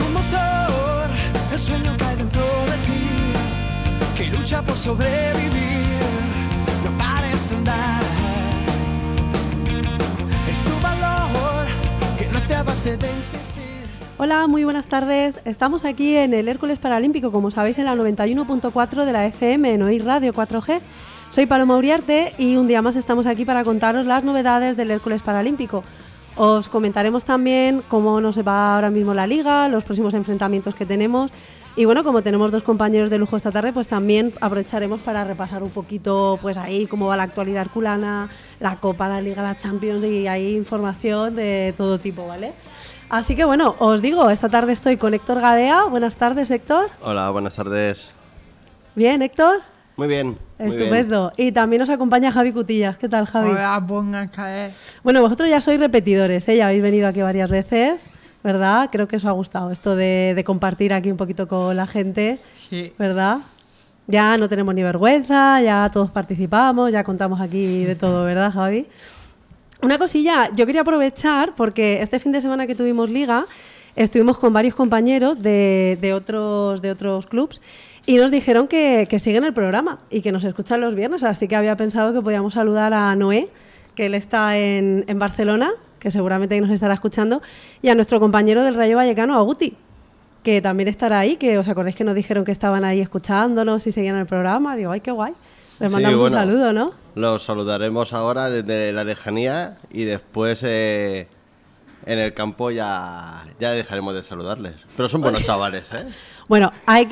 un motor, el sueño cae dentro de ti, que lucha por sobrevivir, no pares de andar. Es tu valor, que nace a base de insistir. Hola, muy buenas tardes. Estamos aquí en el Hércules Paralímpico, como sabéis, en la 91.4 de la FM, en Oír Radio 4G. Soy Paloma Uriarte y un día más estamos aquí para contaros las novedades del Hércules Paralímpico. Os comentaremos también cómo nos va ahora mismo la liga, los próximos enfrentamientos que tenemos. Y bueno, como tenemos dos compañeros de lujo esta tarde, pues también aprovecharemos para repasar un poquito pues ahí cómo va la actualidad herculana, la Copa, la Liga, la Champions, y hay información de todo tipo, ¿vale? Así que bueno, os digo, esta tarde estoy con Héctor Gadea. Buenas tardes, Héctor. Hola, buenas tardes. Bien, Héctor. Muy bien. Estupendo. Muy bien. Y también nos acompaña Javi Cutillas. ¿Qué tal, Javi? Hola, buenas tardes. Bueno, vosotros ya sois repetidores, ¿eh? Ya habéis venido aquí varias veces, ¿verdad? Creo que os ha gustado esto de compartir aquí un poquito con la gente, Sí. ¿verdad? Ya no tenemos ni vergüenza, ya todos participamos, ya contamos aquí de todo, ¿verdad, Javi? Una cosilla, yo quería aprovechar porque este fin de semana que tuvimos liga estuvimos con varios compañeros de otros clubs y nos dijeron que siguen el programa y que nos escuchan los viernes, así que había pensado que podíamos saludar a Noé, que él está en Barcelona, que seguramente nos estará escuchando, y a nuestro compañero del Rayo Vallecano, a Guti, que también estará ahí, que os acordáis que nos dijeron que estaban ahí escuchándonos y seguían el programa. Digo, ¡ay, qué guay! Les mandamos un saludo, ¿no? Los saludaremos ahora desde la lejanía y después en el campo ya dejaremos de saludarles. Pero son buenos chavales, ¿eh? Bueno,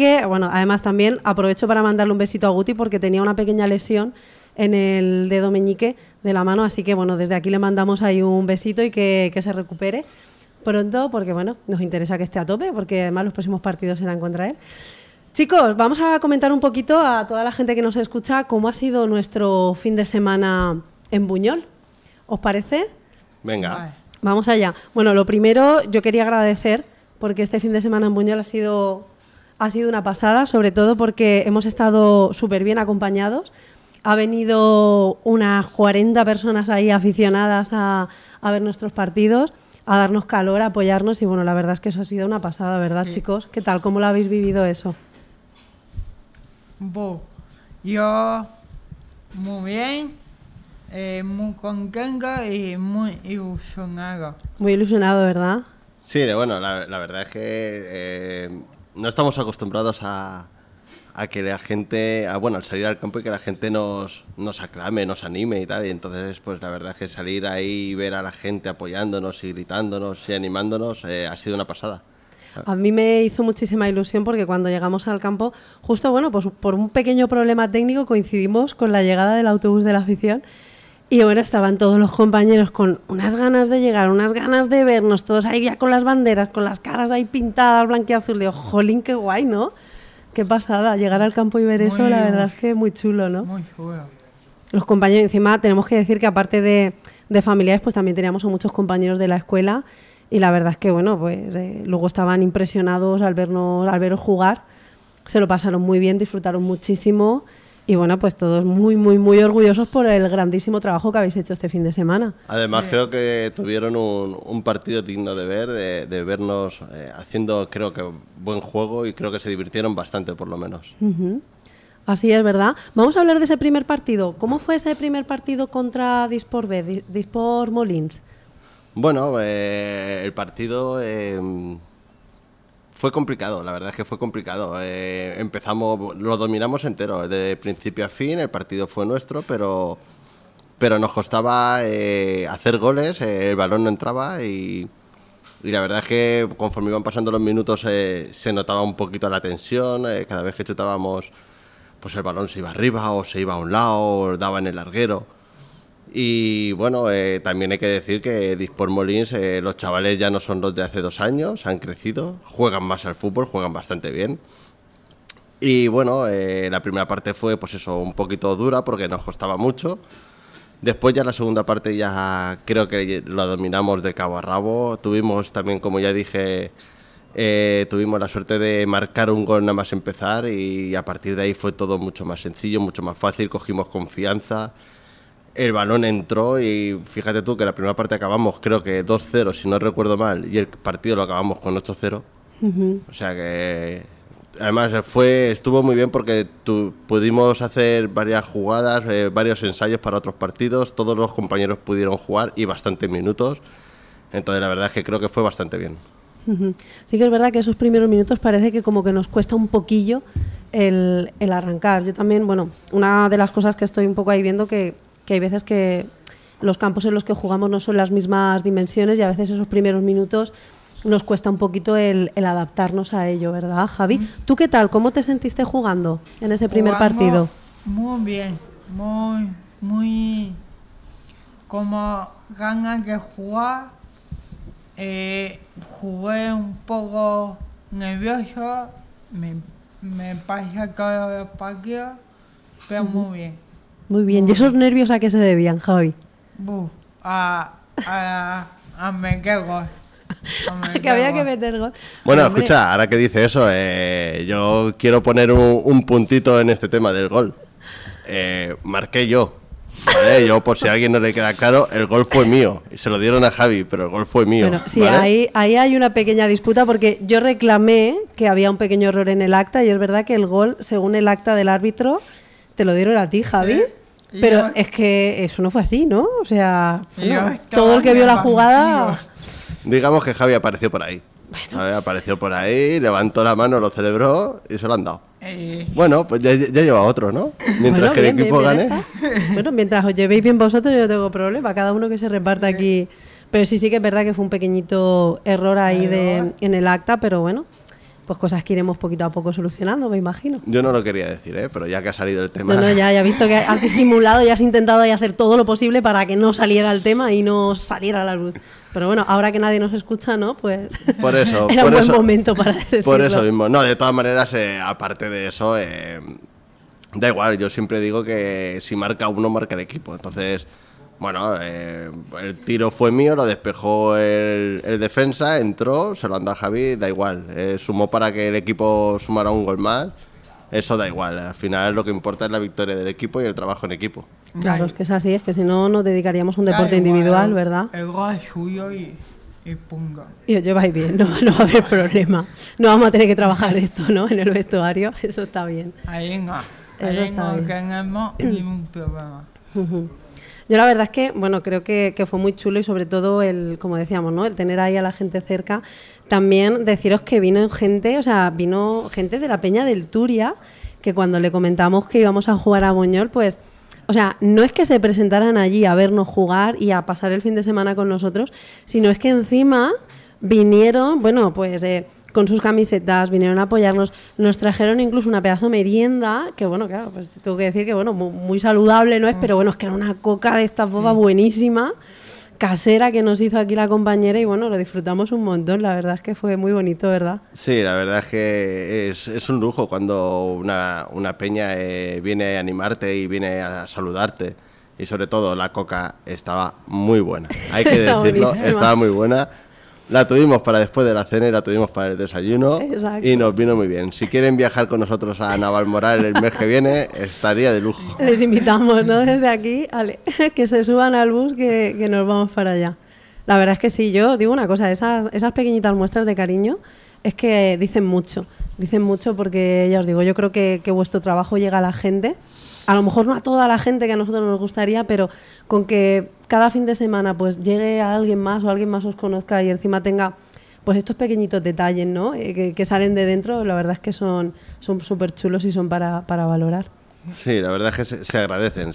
además también aprovecho para mandarle un besito a Guti porque tenía una pequeña lesión en el dedo meñique de la mano, así que bueno, desde aquí le mandamos ahí un besito y que se recupere pronto porque bueno, nos interesa que esté a tope porque además los próximos partidos serán contra él. Chicos, vamos a comentar un poquito a toda la gente que nos escucha cómo ha sido nuestro fin de semana en Buñol. ¿Os parece? Venga. Vale. Vamos allá. Bueno, lo primero yo quería agradecer porque este fin de semana en Buñol ha sido una pasada, sobre todo porque hemos estado súper bien acompañados. Ha venido unas 40 personas ahí aficionadas a ver nuestros partidos, a darnos calor, a apoyarnos y bueno, la verdad es que eso ha sido una pasada, ¿verdad, Sí. chicos? ¿Qué tal? ¿Cómo lo habéis vivido eso? Yo muy bien, muy contento y muy ilusionado. Muy ilusionado, ¿verdad? Sí, bueno, la verdad es que no estamos acostumbrados a que la gente, al salir al campo y que la gente nos aclame, nos anime y tal. Y entonces, pues la verdad es que salir ahí y ver a la gente apoyándonos y gritándonos y animándonos ha sido una pasada. A mí me hizo muchísima ilusión porque cuando llegamos al campo, justo bueno, pues por un pequeño problema técnico coincidimos con la llegada del autobús de la afición y bueno, estaban todos los compañeros con unas ganas de llegar, unas ganas de vernos, todos ahí ya con las banderas, con las caras ahí pintadas, blanquiazul, digo, jolín, qué guay, ¿no? Qué pasada, llegar al campo y ver eso, la verdad es que muy chulo, ¿no? Muy chulo. Los compañeros, encima tenemos que decir que aparte de familiares, pues también teníamos a muchos compañeros de la escuela y la verdad es que, bueno, pues luego estaban impresionados al veros jugar, se lo pasaron muy bien, disfrutaron muchísimo y, bueno, pues todos muy, muy, muy orgullosos por el grandísimo trabajo que habéis hecho este fin de semana. Además, creo que tuvieron un partido digno de ver, de vernos haciendo, creo que, buen juego y creo que se divirtieron bastante, por lo menos. Uh-huh. Así es, ¿verdad? Vamos a hablar de ese primer partido. ¿Cómo fue ese primer partido contra Disport B, Disport Molins? Bueno, el partido fue complicado, la verdad es que fue complicado. Empezamos, lo dominamos entero, de principio a fin, el partido fue nuestro, pero nos costaba hacer goles, el balón no entraba y la verdad es que conforme iban pasando los minutos se notaba un poquito la tensión, cada vez que chutábamos pues el balón se iba arriba o se iba a un lado o daba en el larguero. Y bueno, también hay que decir que Disport Molins, los chavales ya no son los de hace 2 años, han crecido, juegan más al fútbol, juegan bastante bien. Y bueno, la primera parte fue pues eso, un poquito dura porque nos costaba mucho. Después ya la segunda parte ya creo que la dominamos de cabo a rabo. Tuvimos también, como ya dije, tuvimos la suerte de marcar un gol nada más empezar y a partir de ahí fue todo mucho más sencillo, mucho más fácil, cogimos confianza. El balón entró y fíjate tú que la primera parte acabamos creo que 2-0 si no recuerdo mal y el partido lo acabamos con 8-0. O sea que además estuvo muy bien porque pudimos hacer varias jugadas, varios ensayos para otros partidos, todos los compañeros pudieron jugar y bastantes minutos, entonces la verdad es que creo que fue bastante bien. Sí que es verdad que esos primeros minutos parece que como que nos cuesta un poquillo el arrancar. Yo también, bueno, una de las cosas que estoy un poco ahí viendo que hay veces que los campos en los que jugamos no son las mismas dimensiones y a veces esos primeros minutos nos cuesta un poquito el adaptarnos a ello, ¿verdad, Javi? ¿Tú qué tal? ¿Cómo te sentiste jugando en ese primer partido? Muy bien, muy como ganas de jugar. Jugué un poco nervioso, me pasa todo el partido, pero muy bien. Muy bien. ¿Y esos nervios a qué se debían, Javi? A meter gol. Que había que meter gol. Bueno, Hombre. escucha, ahora que dice eso, yo quiero poner un puntito en este tema del gol. Marqué yo, ¿vale? Yo, por si a alguien no le queda claro, el gol fue mío. Y se lo dieron a Javi, pero el gol fue mío. Bueno, sí, ¿vale? ahí hay una pequeña disputa porque yo reclamé que había un pequeño error en el acta y es verdad que el gol, según el acta del árbitro, te lo dieron a ti, Javi. Pero es que eso no fue así, ¿no? O sea, no, todo el que vio la jugada... Digamos que Javi apareció por ahí. Javi apareció por ahí, levantó la mano, lo celebró y se lo han dado. Bueno, pues ya lleva otro, ¿no? Mientras que el equipo gane. Bueno, mientras os llevéis bien vosotros, yo no tengo problema. Cada uno que se reparta aquí. Pero sí que es verdad que fue un pequeñito error ahí en el acta, pero bueno, pues cosas que iremos poquito a poco solucionando, me imagino. Yo no lo quería decir, pero ya que ha salido el tema... No, ya he visto que has disimulado y has intentado ahí hacer todo lo posible para que no saliera el tema y no saliera a la luz. Pero bueno, ahora que nadie nos escucha, ¿no? Pues por eso, era un buen momento para decirlo. Por eso mismo. No, de todas maneras, aparte de eso, da igual. Yo siempre digo que si marca uno, marca el equipo. Entonces, bueno, el tiro fue mío, lo despejó el defensa, entró, se lo andó a Javi, da igual. Sumó para que el equipo sumara un gol más. Eso da igual. Al final lo que importa es la victoria del equipo y el trabajo en equipo. Claro, es que es así, es que si no nos dedicaríamos a un deporte individual, ¿verdad? El gol es suyo y punto. Y os lleváis bien, no va a haber problema. No vamos a tener que trabajar esto, ¿no? En el vestuario, eso está bien. Ahí no está bien. tenemos ningún problema. Yo la verdad es que, bueno, creo que fue muy chulo y sobre todo como decíamos, ¿no? El tener ahí a la gente cerca. También deciros que vino gente de la Peña del Turia, que cuando le comentamos que íbamos a jugar a Buñol, pues, o sea, no es que se presentaran allí a vernos jugar y a pasar el fin de semana con nosotros, sino es que encima vinieron, bueno, pues con sus camisetas, vinieron a apoyarnos, nos trajeron incluso una pedazo de merienda, que bueno, claro, pues tengo que decir que bueno, muy saludable no es, pero bueno, es que era una coca de estas bobas buenísima, casera, que nos hizo aquí la compañera y bueno, lo disfrutamos un montón, la verdad es que fue muy bonito, ¿verdad? Sí, la verdad es que es un lujo cuando una peña viene a animarte y viene a saludarte y sobre todo la coca estaba muy buena, hay que decirlo, estaba muy buena. La tuvimos para después de la cena y la tuvimos para el desayuno. Exacto. Y nos vino muy bien. Si quieren viajar con nosotros a Navalmoral el mes que viene, estaría de lujo. Les invitamos, ¿no? Desde aquí, que se suban al bus que nos vamos para allá. La verdad es que sí, yo digo una cosa, esas pequeñitas muestras de cariño es que dicen mucho porque ya os digo, yo creo que vuestro trabajo llega a la gente. A lo mejor no a toda la gente que a nosotros nos gustaría, pero con que cada fin de semana pues llegue a alguien más o alguien más os conozca y encima tenga pues estos pequeñitos detalles, ¿no? Que salen de dentro, la verdad es que son súper chulos y son para valorar. Sí, la verdad es que se agradecen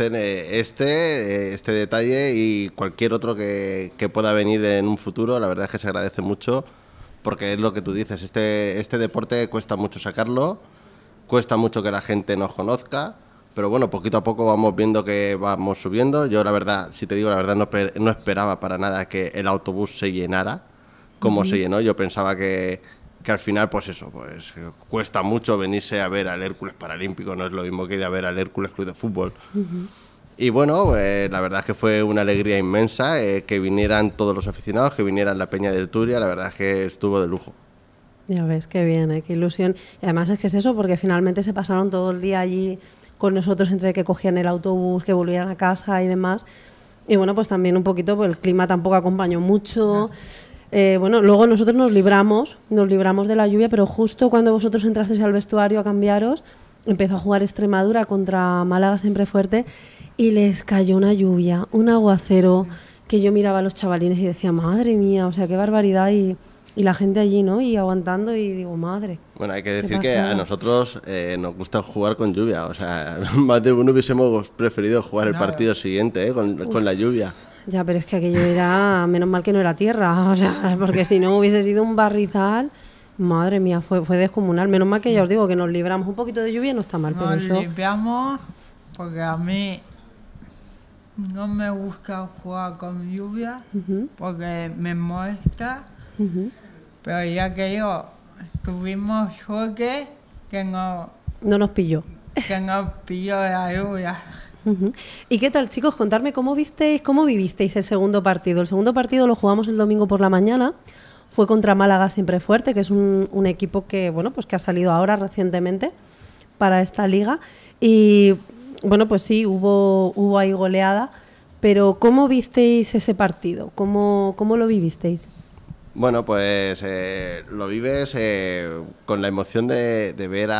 este detalle y cualquier otro que pueda venir en un futuro, la verdad es que se agradece mucho porque es lo que tú dices, este deporte cuesta mucho sacarlo, cuesta mucho que la gente nos conozca. Pero bueno, poquito a poco vamos viendo que vamos subiendo. Yo la verdad, si te digo la verdad, no esperaba para nada que el autobús se llenara como se llenó. Yo pensaba que al final, pues eso, pues cuesta mucho venirse a ver al Hércules Paralímpico, no es lo mismo que ir a ver al Hércules Club de Fútbol. Y bueno, la verdad es que fue una alegría inmensa que vinieran todos los aficionados, que vinieran la Peña del Turia, la verdad es que estuvo de lujo. Ya ves, qué bien, qué ilusión. Y además es que es eso, porque finalmente se pasaron todo el día allí con nosotros entre que cogían el autobús, que volvían a casa y demás. Y bueno, pues también un poquito, pues el clima tampoco acompañó mucho. Bueno, luego nosotros nos libramos de la lluvia, pero justo cuando vosotros entrasteis al vestuario a cambiaros, empezó a jugar Extremadura contra Málaga Siempre Fuerte y les cayó una lluvia, un aguacero, que yo miraba a los chavalines y decía, madre mía, o sea, qué barbaridad, y la gente allí, ¿no? Y aguantando, y digo, madre. Bueno, hay que decir que a nosotros nos gusta jugar con lluvia, o sea, más de uno hubiésemos preferido jugar el partido siguiente, con la lluvia. Ya, pero es que aquello era, menos mal que no era tierra, o sea, porque si no hubiese sido un barrizal, madre mía, fue descomunal. Menos mal que ya os digo que nos libramos un poquito de lluvia y no está mal, pero Nos eso... limpiamos porque a mí no me gusta jugar con lluvia porque me molesta, pero ya que yo tuvimos suerte que no nos pilló. Que nos pilló la lluvia. ¿Y qué tal, chicos? Contarme cómo vivisteis el segundo partido. El segundo partido lo jugamos el domingo por la mañana. Fue contra Málaga Siempre Fuerte, que es un equipo que, bueno, pues que ha salido ahora recientemente para esta liga. Y bueno, pues sí, hubo ahí goleada. Pero ¿cómo visteis ese partido? ¿Cómo lo vivisteis? Bueno, pues lo vives con la emoción de ver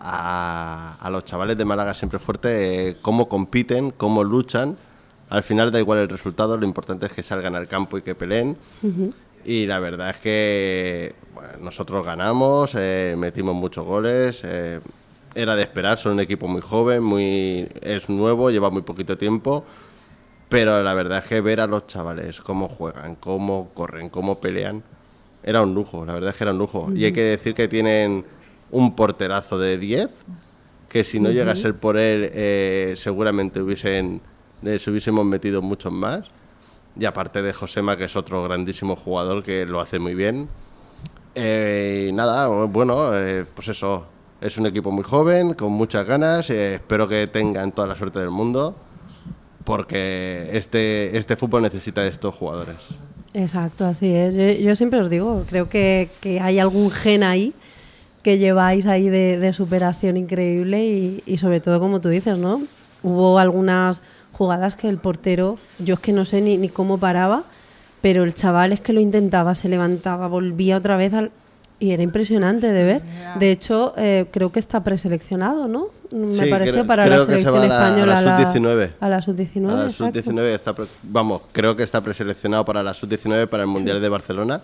a los chavales de Málaga Siempre Fuerte cómo compiten, cómo luchan. Al final da igual el resultado, lo importante es que salgan al campo y que peleen. Y la verdad es que bueno, nosotros ganamos, metimos muchos goles. Era de esperar, son un equipo muy joven, es nuevo, lleva muy poquito tiempo. Pero la verdad es que ver a los chavales cómo juegan, cómo corren, cómo pelean, era un lujo, la verdad es que era un lujo. Y hay que decir que tienen un porterazo de 10, que si no llega a ser por él, seguramente les hubiésemos metido muchos más. Y aparte de Josema, que es otro grandísimo jugador que lo hace muy bien. Y nada, bueno, pues eso, es un equipo muy joven, con muchas ganas, espero que tengan toda la suerte del mundo. Porque este fútbol necesita de estos jugadores. Exacto, así es. Yo siempre os digo, creo que hay algún gen ahí que lleváis ahí de superación increíble y sobre todo, como tú dices, ¿no? Hubo algunas jugadas que el portero, yo es que no sé ni cómo paraba, pero el chaval es que lo intentaba, se levantaba, volvía otra vez y era impresionante de ver. De hecho, creo que está preseleccionado, ¿no? Me parece para la selección española. A la sub-19. A la sub-19. A la sub-19 creo que está preseleccionado para la sub-19 para el Mundial de Barcelona.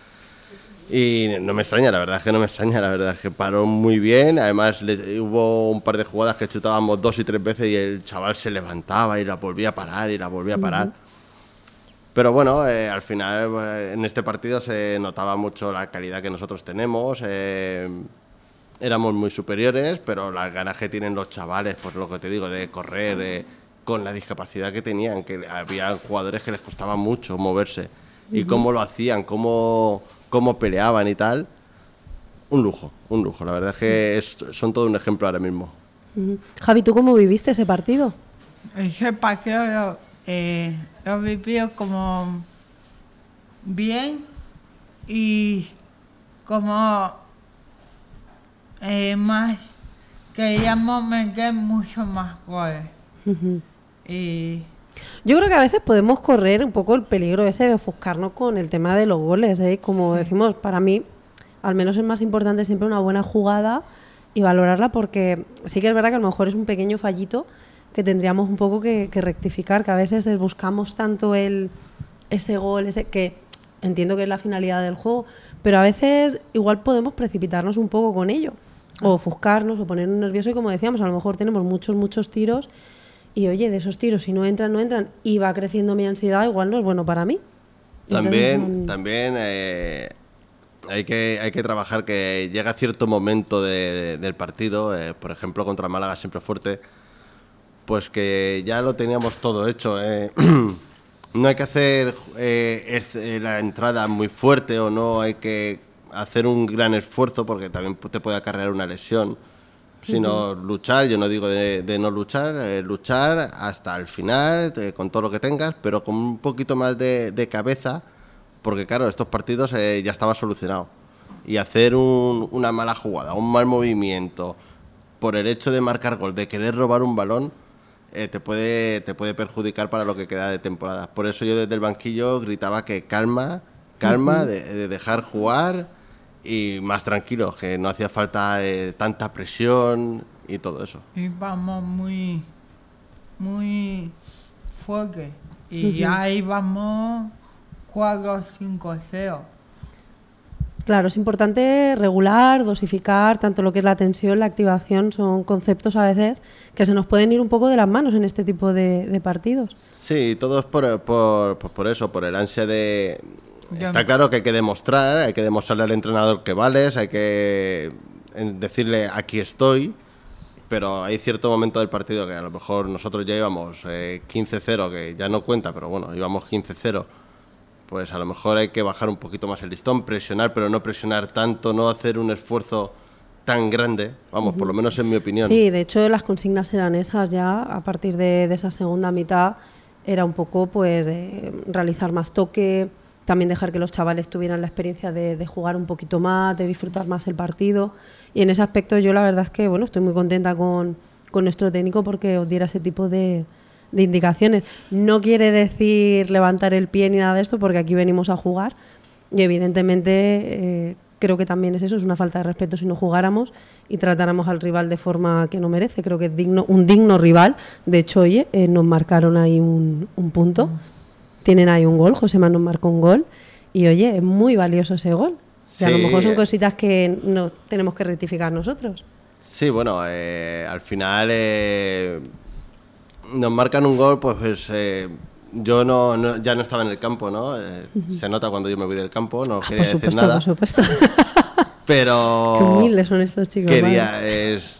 Y no me extraña, la verdad es que no me extraña, la verdad es que paró muy bien. Además, hubo un par de jugadas que chutábamos 2 y 3 veces y el chaval se levantaba y la volvía a parar y la volvía a parar. Pero bueno, al final en este partido se notaba mucho la calidad que nosotros tenemos. Éramos muy superiores, pero las ganas que tienen los chavales, pues lo que te digo, de correr, con la discapacidad que tenían, que había jugadores que les costaba mucho moverse. Y cómo lo hacían, cómo peleaban y tal. Un lujo. La verdad es que son todo un ejemplo ahora mismo. Javi, ¿tú cómo viviste ese partido? Ese partido lo viví como bien y como más queríamos meter mucho más goles. Y yo creo que a veces podemos correr un poco el peligro ese de ofuscarnos con el tema de los goles, ¿eh? Como decimos, para mí al menos es más importante siempre una buena jugada y valorarla, porque sí que es verdad que a lo mejor es un pequeño fallito que tendríamos un poco que rectificar, que a veces buscamos tanto ese gol, que entiendo que es la finalidad del juego, pero a veces igual podemos precipitarnos un poco con ello, o ofuscarnos, o ponernos nerviosos, y como decíamos, a lo mejor tenemos muchos tiros, y oye, de esos tiros, si no entran, y va creciendo mi ansiedad, igual no es bueno para mí. También hay que trabajar que llega cierto momento del partido, por ejemplo contra Málaga Siempre Fuerte, pues que ya lo teníamos todo hecho. No hay que hacer la entrada muy fuerte, o no hay que hacer un gran esfuerzo, porque también te puede acarrear una lesión, sino luchar. Yo no digo de no luchar, luchar hasta el final, con todo lo que tengas, pero con un poquito más de cabeza, porque claro, estos partidos ya estaba solucionado. Y hacer una mala jugada, un mal movimiento, por el hecho de marcar gol, de querer robar un balón, te puede perjudicar para lo que queda de temporada. Por eso yo desde el banquillo gritaba que calma, calma, de dejar jugar y más tranquilos, que no hacía falta tanta presión y todo eso. Y vamos muy fuerte. Y ahí vamos 4-5-0. Claro, es importante regular, dosificar, tanto lo que es la tensión, la activación, son conceptos a veces que se nos pueden ir un poco de las manos en este tipo de partidos. Sí, todo es por eso, por el ansia de... Está claro que hay que demostrarle al entrenador que vales, hay que decirle aquí estoy, pero hay cierto momento del partido que a lo mejor nosotros ya íbamos 15-0, que ya no cuenta, pero bueno, íbamos 15-0. Pues a lo mejor hay que bajar un poquito más el listón, presionar, pero no presionar tanto, no hacer un esfuerzo tan grande, vamos, por lo menos en mi opinión. Sí, de hecho las consignas eran esas ya, a partir de esa segunda mitad, era un poco pues realizar más toque, también dejar que los chavales tuvieran la experiencia de jugar un poquito más, de disfrutar más el partido, y en ese aspecto yo la verdad es que bueno, estoy muy contenta con nuestro técnico porque os diera ese tipo de indicaciones. No quiere decir levantar el pie ni nada de esto, porque aquí venimos a jugar y evidentemente creo que también es eso, es una falta de respeto si no jugáramos y tratáramos al rival de forma que no merece. Creo que es un digno rival. De hecho, oye, nos marcaron ahí un punto, tienen ahí un gol, Josema nos marcó un gol y oye, es muy valioso ese gol. Sí. A lo mejor son cositas que no tenemos que rectificar nosotros. Sí, bueno, al final nos marcan un gol, pues yo ya no estaba en el campo, ¿no? Se nota cuando yo me voy del campo, no quería decir nada. Por supuesto. Pero... Qué humildes son estos chicos. Es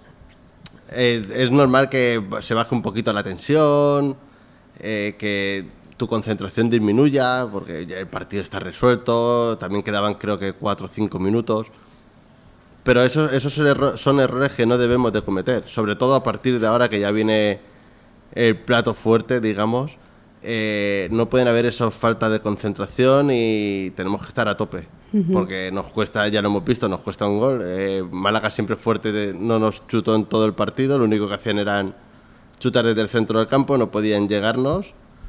normal que se baje un poquito la tensión, que tu concentración disminuya, porque ya el partido está resuelto, también quedaban creo que 4 o 5 minutos. Pero esos son errores que no debemos de cometer, sobre todo a partir de ahora que ya viene el plato fuerte, digamos. No pueden haber esas faltas de concentración y tenemos que estar a tope, porque nos cuesta, ya lo hemos visto, nos cuesta un gol. Málaga siempre fuerte, no nos chutó en todo el partido, lo único que hacían eran chutar desde el centro del campo, no podían llegarnos.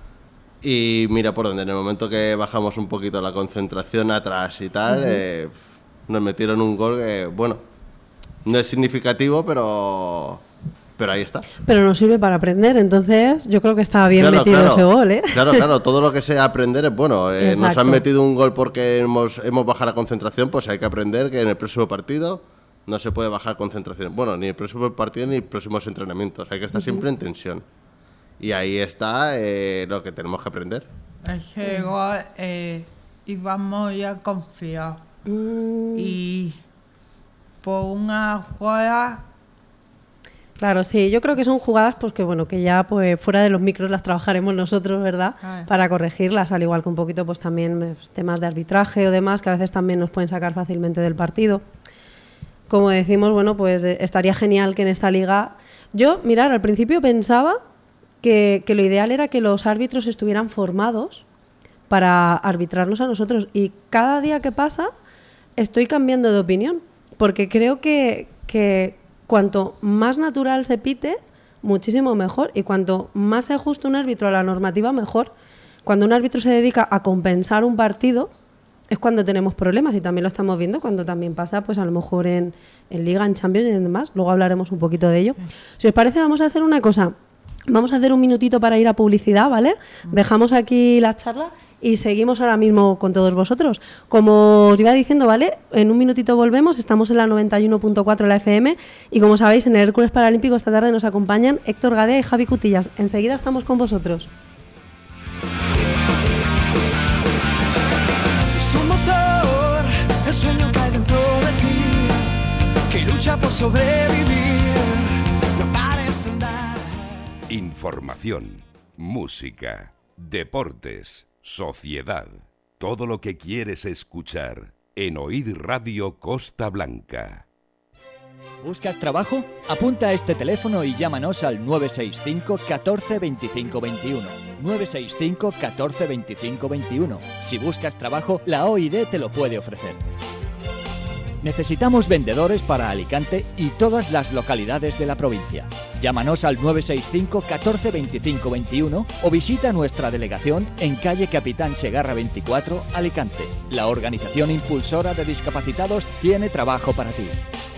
Y mira por dónde, en el momento que bajamos un poquito la concentración atrás y tal, nos metieron un gol que, bueno, no es significativo, pero ahí está. Pero nos sirve para aprender, entonces yo creo que estaba bien metido ese gol, ¿eh? Claro, todo lo que sea aprender es bueno. Nos han metido un gol porque hemos bajado la concentración, pues hay que aprender que en el próximo partido no se puede bajar concentración. Bueno, ni el próximo partido ni los próximos entrenamientos, hay que estar siempre en tensión. Y ahí está lo que tenemos que aprender. Ese gol íbamos ya confiados. Y por una jugada... Claro, sí, yo creo que son jugadas pues que bueno, que ya pues fuera de los micros las trabajaremos nosotros, ¿verdad? Para corregirlas, al igual que un poquito pues también pues, temas de arbitraje o demás que a veces también nos pueden sacar fácilmente del partido. Como decimos, bueno, pues estaría genial que en esta liga... Yo, mirar, al principio pensaba que lo ideal era que los árbitros estuvieran formados para arbitrarnos a nosotros y cada día que pasa estoy cambiando de opinión, porque creo que cuanto más natural se pite, muchísimo mejor, y cuanto más se ajuste un árbitro a la normativa, mejor. Cuando un árbitro se dedica a compensar un partido, es cuando tenemos problemas, y también lo estamos viendo cuando también pasa, pues a lo mejor en Liga, en Champions y en demás. Luego hablaremos un poquito de ello. Si os parece, vamos a hacer una cosa. Vamos a hacer un minutito para ir a publicidad, ¿vale? Dejamos aquí la charla y seguimos ahora mismo con todos vosotros. Como os iba diciendo, ¿vale? En un minutito volvemos, estamos en la 91.4 la FM y como sabéis, en el Hércules Paralímpico esta tarde nos acompañan Héctor Gadea y Javi Cutillas. Enseguida estamos con vosotros. Es tu motor, el sueño que hay dentro de ti, que lucha por sobrevivir, no pares de andar. Información, música, deportes, sociedad. Todo lo que quieres escuchar en Oíd Radio Costa Blanca. ¿Buscas trabajo? Apunta a este teléfono y llámanos al 965 14 25 21. 965 14 25 21. Si buscas trabajo, la OID te lo puede ofrecer. Necesitamos vendedores para Alicante y todas las localidades de la provincia. Llámanos al 965 14 25 21 o visita nuestra delegación en calle Capitán Segarra 24, Alicante. La organización impulsora de discapacitados tiene trabajo para ti.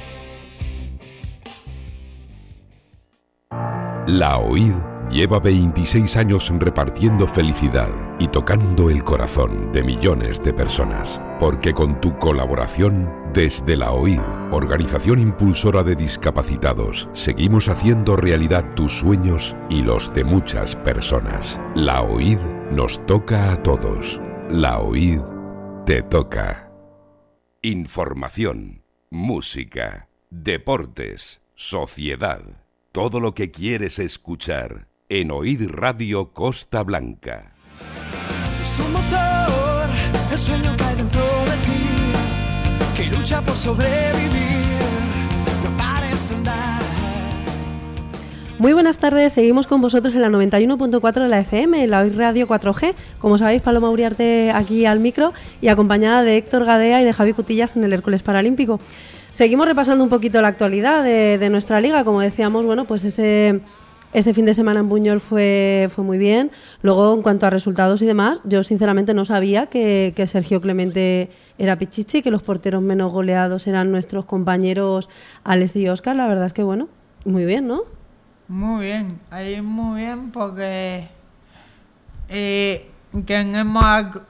La OID lleva 26 años repartiendo felicidad y tocando el corazón de millones de personas. Porque con tu colaboración, desde la OID, Organización Impulsora de Discapacitados, seguimos haciendo realidad tus sueños y los de muchas personas. La OID nos toca a todos. La OID te toca. Información, música, deportes, sociedad. Todo lo que quieres escuchar en OID Radio Costa Blanca. Es tu motor, el sueño que hay dentro de ti, que lucha por sobrevivir, no pares de andar. Muy buenas tardes, seguimos con vosotros en la 91.4 de la FM, en la OID Radio 4G. Como sabéis, Paloma Uriarte aquí al micro y acompañada de Héctor Gadea y de Javi Cutillas en el Hércules Paralímpico. Seguimos repasando un poquito la actualidad de nuestra liga. Como decíamos, bueno, pues ese fin de semana en Buñol fue muy bien. Luego, en cuanto a resultados y demás, yo sinceramente no sabía que Sergio Clemente era pichichi, que los porteros menos goleados eran nuestros compañeros Alex y Óscar. La verdad es que, bueno, muy bien, ¿no? Muy bien, ahí muy bien porque tenemos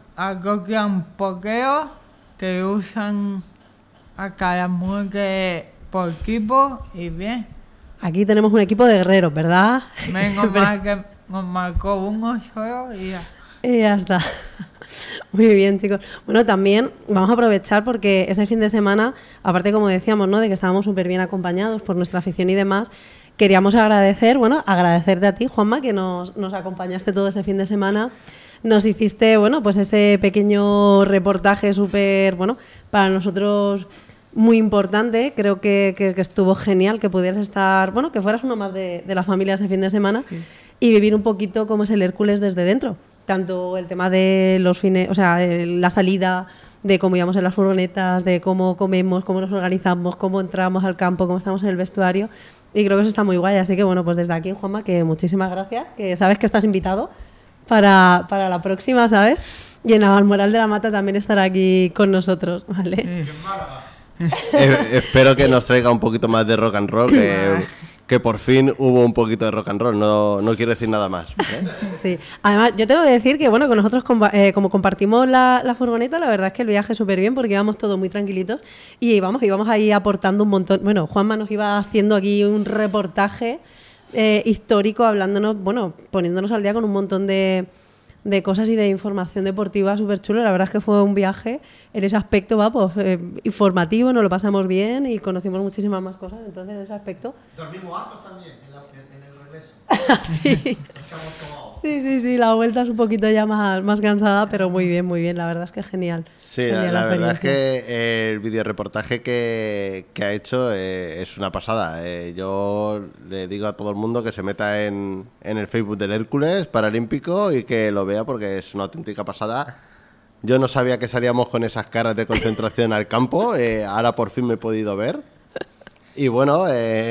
a un pokeo que usan a cada mujer por equipo y bien. Aquí tenemos un equipo de guerreros, ¿verdad? Menos mal que nos marcó uno solo y ya. Y ya está. Muy bien, chicos. Bueno, también vamos a aprovechar porque ese fin de semana, aparte, como decíamos, ¿no?, de que estábamos súper bien acompañados por nuestra afición y demás, queríamos agradecerte a ti, Juanma, que nos acompañaste todo ese fin de semana. Nos hiciste, bueno, pues ese pequeño reportaje súper, bueno, para nosotros muy importante. Creo que estuvo genial que pudieras estar, bueno, que fueras uno más de la familia ese fin de semana, sí, y vivir un poquito cómo es el Hércules desde dentro. Tanto el tema de los fines, o sea, de la salida, de cómo íbamos en las furgonetas, de cómo comemos, cómo nos organizamos, cómo entramos al campo, cómo estamos en el vestuario. Y creo que eso está muy guay. Así que, bueno, pues desde aquí, Juanma, que muchísimas gracias, que sabes que estás invitado para la próxima, ¿sabes? Y en Navalmoral de la Mata también estará aquí con nosotros, ¿vale? Espero que nos traiga un poquito más de rock and roll, que por fin hubo un poquito de rock and roll, no quiero decir nada más, ¿eh? Sí, además yo tengo que decir que, bueno, con nosotros como compartimos la furgoneta, la verdad es que el viaje súper bien porque íbamos todos muy tranquilitos y íbamos ahí aportando un montón. Bueno, Juanma nos iba haciendo aquí un reportaje histórico, hablándonos, bueno, poniéndonos al día con un montón de cosas y de información deportiva súper chulo. La verdad es que fue un viaje en ese aspecto, informativo, nos lo pasamos bien y conocimos muchísimas más cosas. Entonces, en ese aspecto... Dormimos hartos también en el regreso. Sí. Sí, la vuelta es un poquito ya más cansada, pero muy bien, la verdad es que genial. Sí, la verdad es que el videoreportaje que ha hecho es una pasada. Yo le digo a todo el mundo que se meta en el Facebook del Hércules Paralímpico y que lo vea porque es una auténtica pasada. Yo no sabía que salíamos con esas caras de concentración al campo, ahora por fin me he podido ver. Y bueno,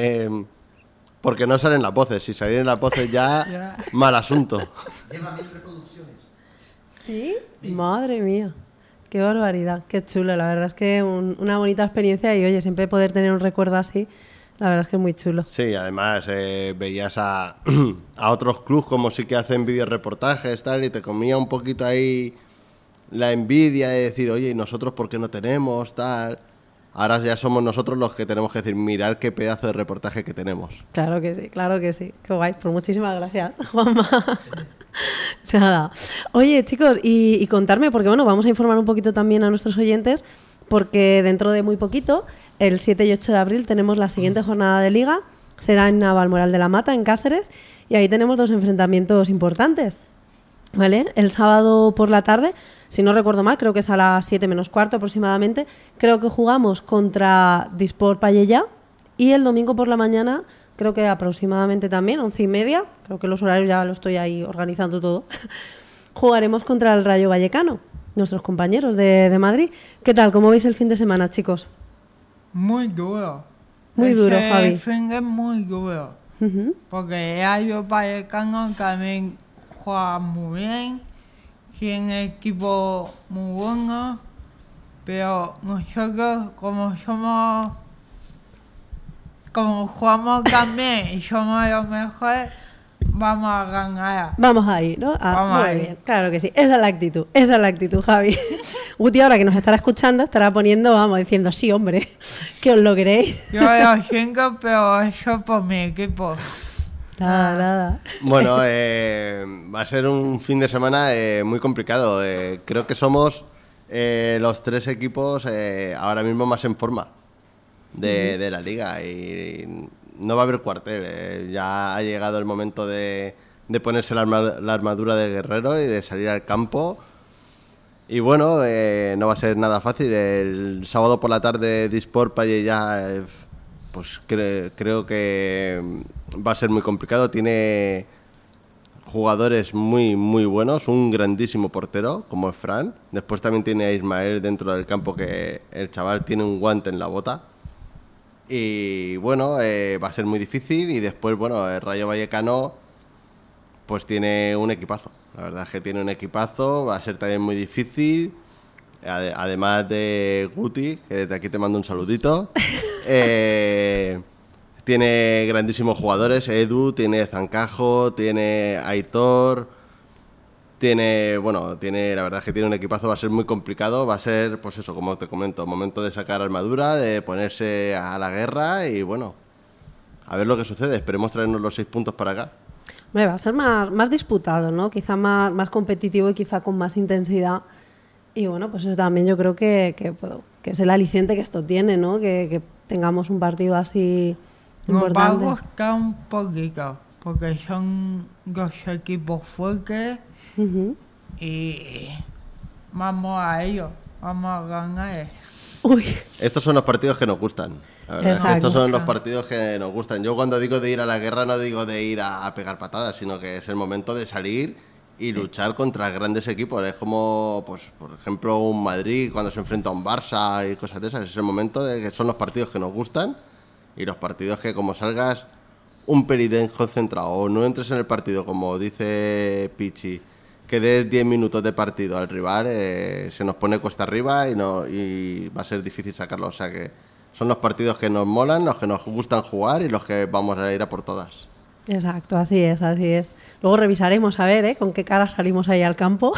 porque no salen las voces, si salieran las voces ya, mal asunto. Lleva 1000 reproducciones. ¿Sí? Madre mía, qué barbaridad, qué chulo. La verdad es que una bonita experiencia y, oye, siempre poder tener un recuerdo así, la verdad es que es muy chulo. Sí, además veías a otros clubs como sí que hacen videoreportajes, tal, y te comía un poquito ahí la envidia de decir, oye, ¿y nosotros por qué no tenemos, tal? Ahora ya somos nosotros los que tenemos que decir, mirar qué pedazo de reportaje que tenemos. Claro que sí. Qué guay. Pues muchísimas gracias, Juanma. Nada. Oye, chicos, y contarme, porque bueno, vamos a informar un poquito también a nuestros oyentes, porque dentro de muy poquito, el 7 y 8 de abril, tenemos la siguiente jornada de Liga. Será en Navalmoral de la Mata, en Cáceres, y ahí tenemos 2 enfrentamientos importantes, ¿vale? El sábado por la tarde, si no recuerdo mal, creo que es a las 7 menos cuarto aproximadamente, creo que jugamos contra Disport Pallejà, y el domingo por la mañana, creo que aproximadamente también, 11:30, creo que los horarios ya lo estoy ahí organizando todo, jugaremos contra el Rayo Vallecano, nuestros compañeros de Madrid. ¿Qué tal? ¿Cómo veis el fin de semana, chicos? Muy duro. Muy duro, Javi. El fin es muy duro. porque Rayo Vallecano también juega muy bien, tiene equipo muy bueno, pero nosotros como jugamos también y somos los mejores, vamos a ganar. Vamos ahí, ¿no? Vamos muy ahí. bien, claro que sí. Esa es la actitud, Javi. Guti, ahora que nos estará escuchando, estará poniendo, vamos, diciendo, sí, hombre, que os lo queréis. Yo lo siento, pero eso por mi equipo. Nada. Bueno, va a ser un fin de semana muy complicado. Creo que somos los 3 equipos ahora mismo más en forma de la liga y no va a haber cuartel. Ya ha llegado el momento de ponerse la armadura de guerrero y de salir al campo. Y bueno, no va a ser nada fácil. El sábado por la tarde Disport Palle ya... pues creo que va a ser muy complicado. Tiene jugadores muy, muy buenos. Un grandísimo portero, como es Fran. Después también tiene a Ismael dentro del campo, que el chaval tiene un guante en la bota. Y bueno, va a ser muy difícil. Y después, bueno, el Rayo Vallecano pues tiene un equipazo. La verdad es que tiene un equipazo. Va a ser también muy difícil. Además de Guti, que desde aquí te mando un saludito. Tiene grandísimos jugadores, Edu, tiene Zancajo, tiene Aitor, la verdad es que tiene un equipazo. Va a ser muy complicado, va a ser, pues eso, como te comento, momento de sacar armadura, de ponerse a la guerra y bueno, a ver lo que sucede. Esperemos traernos los 6 puntos para acá. Va a ser más disputado, ¿no? Quizá más competitivo y quizá con más intensidad. Y bueno, pues eso también yo creo que es el aliciente que esto tiene, ¿no? Que tengamos un partido así importante. Nos va a gustar un poquito, porque son 2 equipos fuertes y vamos a ello, vamos a ganar. Uy. Estos son los partidos que nos gustan. La verdad es que Exacto. estos son los partidos que nos gustan. Yo cuando digo de ir a la guerra no digo de ir a pegar patadas, sino que es el momento de salir y luchar contra grandes equipos. Es como, pues, por ejemplo, un Madrid cuando se enfrenta a un Barça y cosas de esas. Es el momento de que son los partidos que nos gustan y los partidos que, como salgas un pelín concentrado o no entres en el partido, como dice Pichi, que des 10 minutos de partido al rival, se nos pone cuesta arriba y va a ser difícil sacarlo. O sea que son los partidos que nos molan, los que nos gustan jugar y los que vamos a ir a por todas. Exacto, así es. Luego revisaremos a ver con qué cara salimos ahí al campo.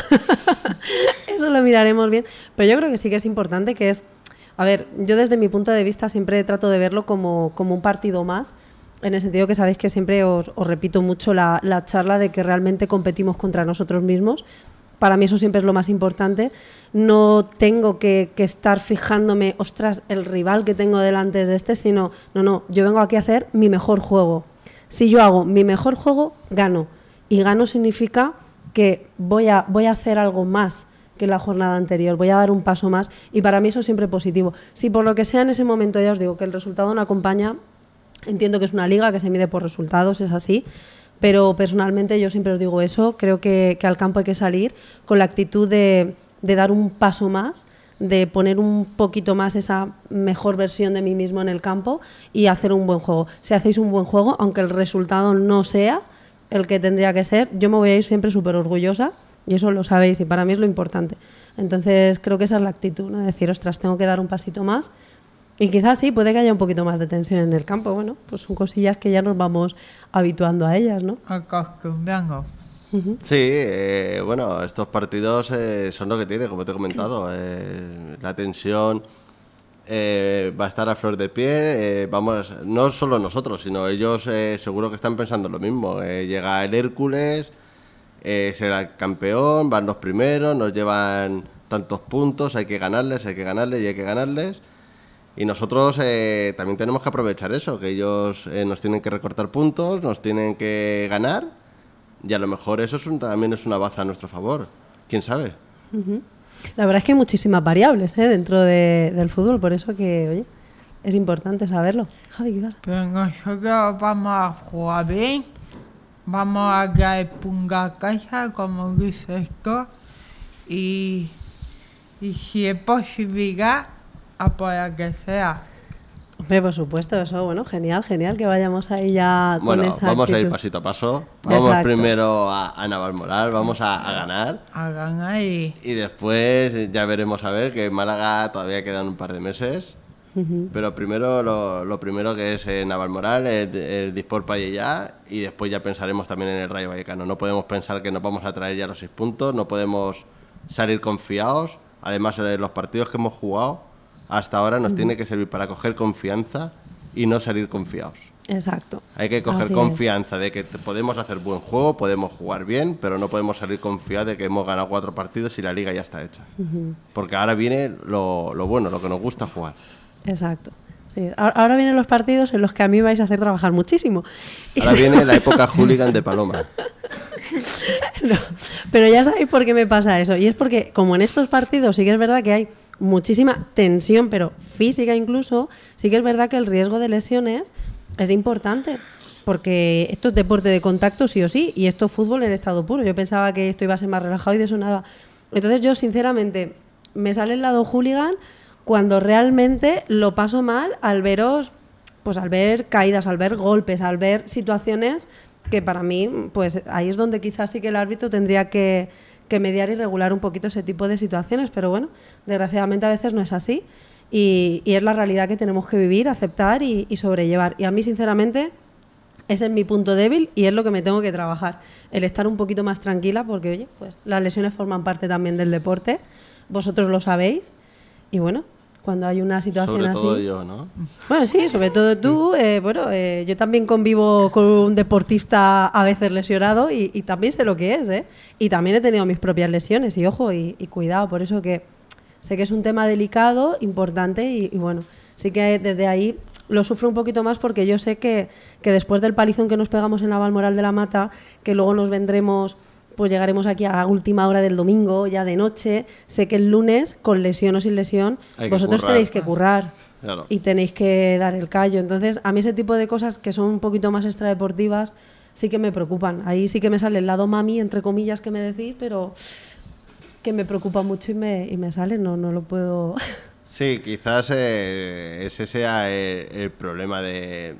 Eso lo miraremos bien. Pero yo creo que sí que es importante, que es... A ver, yo desde mi punto de vista siempre trato de verlo como un partido más, en el sentido que sabéis que siempre os repito mucho la charla de que realmente competimos contra nosotros mismos. Para mí eso siempre es lo más importante. No tengo que estar fijándome, ostras, el rival que tengo delante es este, sino, no, yo vengo aquí a hacer mi mejor juego. Si yo hago mi mejor juego, gano. Y gano significa que voy a hacer algo más que la jornada anterior, voy a dar un paso más, y para mí eso es siempre positivo. Si por lo que sea en ese momento, ya os digo, que el resultado no acompaña, entiendo que es una liga que se mide por resultados, es así, pero personalmente yo siempre os digo eso, creo que al campo hay que salir con la actitud de dar un paso más, de poner un poquito más esa mejor versión de mí mismo en el campo y hacer un buen juego. Si hacéis un buen juego, aunque el resultado no sea el que tendría que ser, yo me voy a ir siempre súper orgullosa, y eso lo sabéis, y para mí es lo importante. Entonces creo que esa es la actitud, ¿no? Decir, ostras, tengo que dar un pasito más, y quizás sí, puede que haya un poquito más de tensión en el campo. Bueno, pues son cosillas que ya nos vamos habituando a ellas, ¿no? Acostumbrando. Sí, bueno, estos partidos son lo que tiene, como te he comentado. La tensión va a estar a flor de piel. Vamos, no solo nosotros, sino ellos seguro que están pensando lo mismo. Llega el Hércules, será el campeón, van los primeros, nos llevan tantos puntos, hay que ganarles y hay que ganarles. Y nosotros también tenemos que aprovechar eso, que ellos nos tienen que recortar puntos, nos tienen que ganar, y a lo mejor eso también es una baza a nuestro favor. ¿Quién sabe? La verdad es que hay muchísimas variables dentro del fútbol, por eso que, oye, es importante saberlo. Javi, ¿qué pasa? Pero nosotros vamos a jugar bien, vamos a traer punga a casa, como dice esto, y si es posibilidad, a por la que sea. Hombre, por supuesto, eso, bueno, genial que vayamos ahí ya con Bueno, esa vamos a ir actitud. pasito a paso. Vamos Exacto. primero a Navalmoral, vamos a ganar. A ganar y Y después ya veremos a ver, que en Málaga todavía quedan un par de meses. Pero primero lo primero que es Navalmoral, el Disport Pallejà, y después ya pensaremos también en el Rayo Vallecano. No podemos pensar que nos vamos a traer ya los 6 puntos, no podemos salir confiados. Además, los partidos que hemos jugado hasta ahora nos tiene que servir para coger confianza y no salir confiados. Exacto. Hay que coger Así confianza de que podemos hacer buen juego, podemos jugar bien, pero no podemos salir confiados de que hemos ganado 4 partidos y la liga ya está hecha. Porque ahora viene lo bueno, lo que nos gusta jugar. Exacto. Sí. Ahora vienen los partidos en los que a mí vais a hacer trabajar muchísimo. Y- Ahora viene la época hooligan de Paloma. No, pero ya sabéis por qué me pasa eso. Y es porque, como en estos partidos sí que es verdad que hay muchísima tensión, pero física incluso, sí que es verdad que el riesgo de lesiones es importante. Porque esto es deporte de contacto sí o sí, y esto es fútbol en estado puro. Yo pensaba que esto iba a ser más relajado y de eso nada. Entonces yo, sinceramente, me sale el lado hooligan cuando realmente lo paso mal al veros, pues al ver caídas, al ver golpes, al ver situaciones que para mí, pues ahí es donde quizás sí que el árbitro tendría que mediar y regular un poquito ese tipo de situaciones, pero bueno, desgraciadamente a veces no es así y es la realidad que tenemos que vivir, aceptar y sobrellevar. Y a mí, sinceramente, ese es mi punto débil y es lo que me tengo que trabajar, el estar un poquito más tranquila porque, oye, pues las lesiones forman parte también del deporte, vosotros lo sabéis y bueno, cuando hay una situación Sobre así... todo yo, ¿no? Bueno, sí, sobre todo tú. Yo también convivo con un deportista a veces lesionado y también sé lo que es, ¿eh? Y también he tenido mis propias lesiones y ojo, y cuidado, por eso que sé que es un tema delicado, importante y bueno, sí que desde ahí lo sufro un poquito más porque yo sé que después del palizón que nos pegamos en Navalmoral de la Mata, que luego nos vendremos... pues llegaremos aquí a última hora del domingo, ya de noche. Sé que el lunes, con lesión o sin lesión, Hay que vosotros currar. tenéis que currar Claro. y tenéis que dar el callo. Entonces, a mí ese tipo de cosas que son un poquito más extradeportivas sí que me preocupan. Ahí sí que me sale el lado mami, entre comillas, que me decís, pero que me preocupa mucho y me sale, no lo puedo... Sí, quizás ese sea el problema de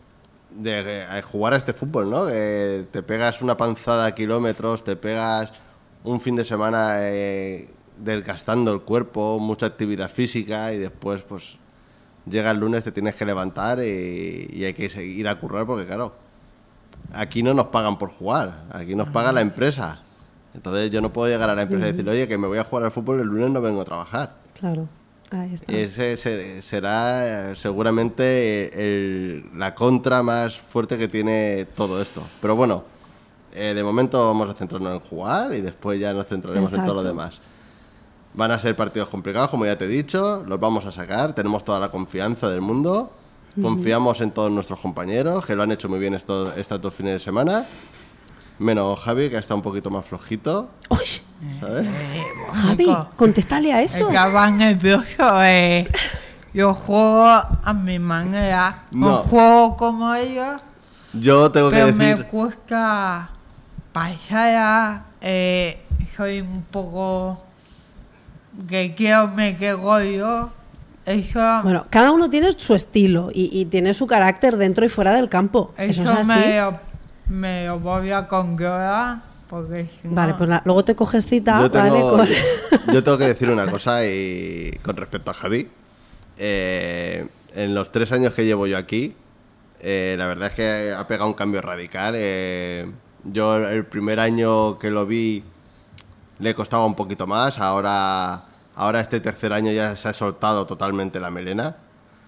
jugar a este fútbol, ¿no? Que te pegas una panzada a kilómetros, te pegas un fin de semana desgastando el cuerpo, mucha actividad física y después pues llega el lunes, te tienes que levantar y hay que seguir a currar porque claro, aquí no nos pagan por jugar, aquí nos paga la empresa. Entonces yo no puedo llegar a la empresa y decirle, oye, que me voy a jugar al fútbol, el lunes no vengo a trabajar. Claro, ahí está. Ese será seguramente la contra más fuerte que tiene todo esto. Pero bueno, de momento vamos a centrarnos en jugar y después ya nos centraremos en todo lo Exacto. demás. Van a ser partidos complicados, como ya te he dicho, los vamos a sacar, tenemos toda la confianza del mundo, confiamos en todos nuestros compañeros, que lo han hecho muy bien estos 2 fines de semana, menos Javi, que está un poquito más flojito, ¡Uy! ¿sabes? Javi, contéstale a eso. estaba nervioso. Yo juego a mi manera, no No. juego como ellos, Yo tengo que pero me decir... cuesta pasar. Soy un poco que quiero meter gol yo. Eso, Bueno, cada uno tiene su estilo y tiene su carácter dentro y fuera del campo. Eso es así. me lo voy a controlar porque si no... Vale, pues luego te coges cita, Yo ¿vale? tengo, yo tengo que decir una cosa y con respecto a Javi. En los 3 años que llevo yo aquí, la verdad es que ha pegado un cambio radical. Yo el primer año que lo vi le costaba un poquito más. Ahora este tercer año ya se ha soltado totalmente la melena.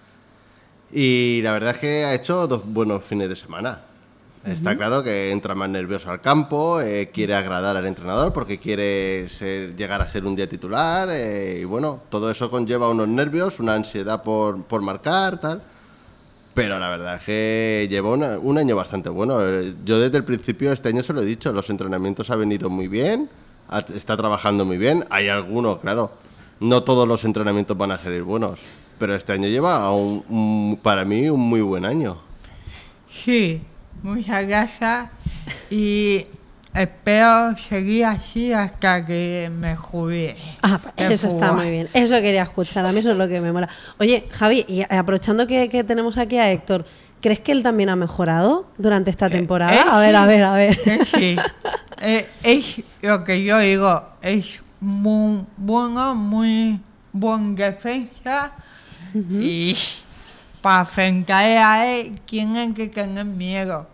Y la verdad es que ha hecho 2 buenos fines de semana. Está claro que entra más nervioso al campo, quiere agradar al entrenador porque quiere llegar a ser un día titular y bueno, todo eso conlleva unos nervios, una ansiedad por marcar, tal. Pero la verdad es que lleva un año bastante bueno. Yo desde el principio este año se lo he dicho, los entrenamientos han venido muy bien, está trabajando muy bien. Hay algunos, claro, no todos los entrenamientos van a ser buenos, pero este año lleva para mí un muy buen año. Sí, muchas gracias. Y espero seguir así hasta que me jubile. Eso está muy bien. Eso quería escuchar. A mí eso es lo que me mola. Oye, Javi, y aprovechando que tenemos aquí a Héctor, ¿crees que él también ha mejorado durante esta temporada? A ver. Sí. Es lo que yo digo. Es muy bueno, muy buen defensa. Y para enfrentar a él, tienen que tener miedo.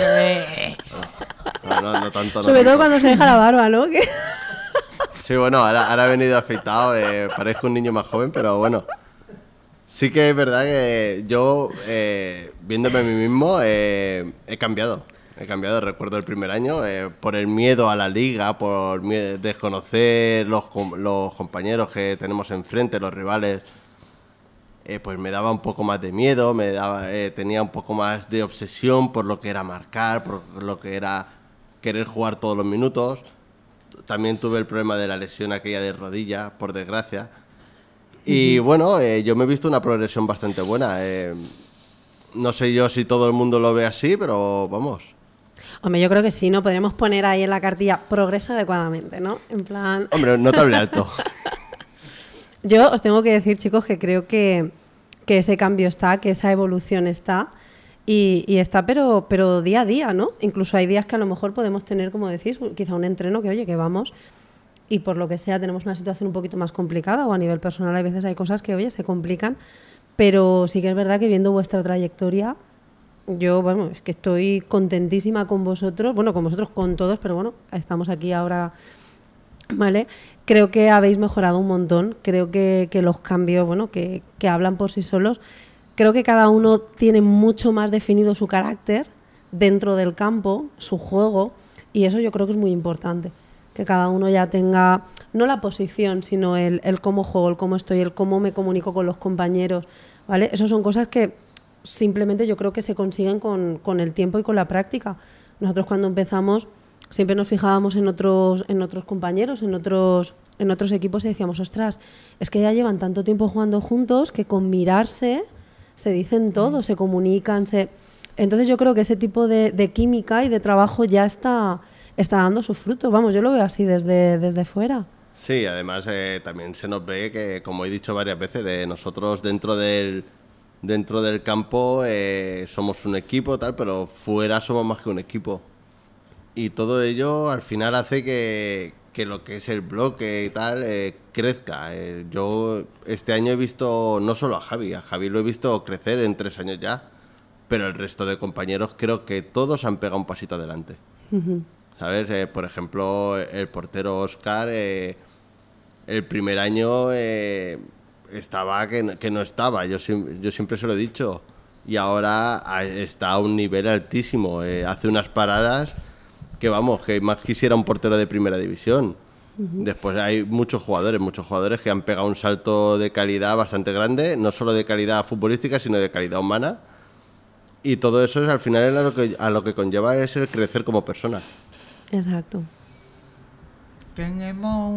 No tanto. Sobre todo cuando se deja la barba, ¿no? Sí, bueno, ahora ha venido afeitado, parezco un niño más joven, pero bueno. Sí que es verdad que yo, viéndome a mí mismo, he cambiado. Recuerdo el primer año, por el miedo a la liga, por desconocer los compañeros que tenemos enfrente, los rivales. Pues me daba un poco más de miedo, tenía un poco más de obsesión por lo que era marcar, por lo que era querer jugar todos los minutos. También tuve el problema de la lesión aquella de rodilla, por desgracia. Y bueno, yo me he visto una progresión bastante buena. No sé yo si todo el mundo lo ve así, pero vamos. Hombre, yo creo que sí, ¿no? Podríamos poner ahí en la cartilla progresa adecuadamente, ¿no? En plan... Hombre, notable alto. Yo os tengo que decir, chicos, que creo que ese cambio está, que esa evolución está y está, pero día a día, ¿no? Incluso hay días que a lo mejor podemos tener, como decís, quizá un entreno que, oye, que vamos y por lo que sea tenemos una situación un poquito más complicada o a nivel personal hay veces hay cosas que, oye, se complican, pero sí que es verdad que viendo vuestra trayectoria, yo, bueno, es que estoy contentísima con vosotros, con todos, pero bueno, estamos aquí ahora... ¿Vale? Creo que habéis mejorado un montón, creo que los cambios, bueno, que hablan por sí solos, creo que cada uno tiene mucho más definido su carácter dentro del campo, su juego, y eso yo creo que es muy importante, que cada uno ya tenga, no la posición, sino el cómo juego, el cómo estoy, el cómo me comunico con los compañeros, ¿vale? Esas son cosas que simplemente yo creo que se consiguen con el tiempo y con la práctica. Nosotros cuando empezamos... siempre nos fijábamos en otros compañeros, en otros equipos y decíamos, ostras, es que ya llevan tanto tiempo jugando juntos que con mirarse se dicen todo, se comunican, Entonces yo creo que ese tipo de química y de trabajo ya está dando sus frutos. Vamos, yo lo veo así desde fuera. Sí, además también se nos ve que, como he dicho varias veces, nosotros dentro del campo somos un equipo, tal, pero fuera somos más que un equipo. Y todo ello al final hace que lo que es el bloque y tal crezca. Yo este año he visto no solo a Javi lo he visto crecer en 3 años ya, pero el resto de compañeros creo que todos han pegado un pasito adelante. Uh-huh. ¿Sabes? Por ejemplo, el portero Óscar, el primer año estaba que no estaba, yo siempre se lo he dicho, y ahora está a un nivel altísimo, hace unas paradas... que vamos, que más quisiera un portero de primera división. Uh-huh. Después hay muchos jugadores que han pegado un salto de calidad bastante grande, no solo de calidad futbolística, sino de calidad humana. Y todo eso es al final a lo que conlleva es el crecer como persona. Exacto. Tenemos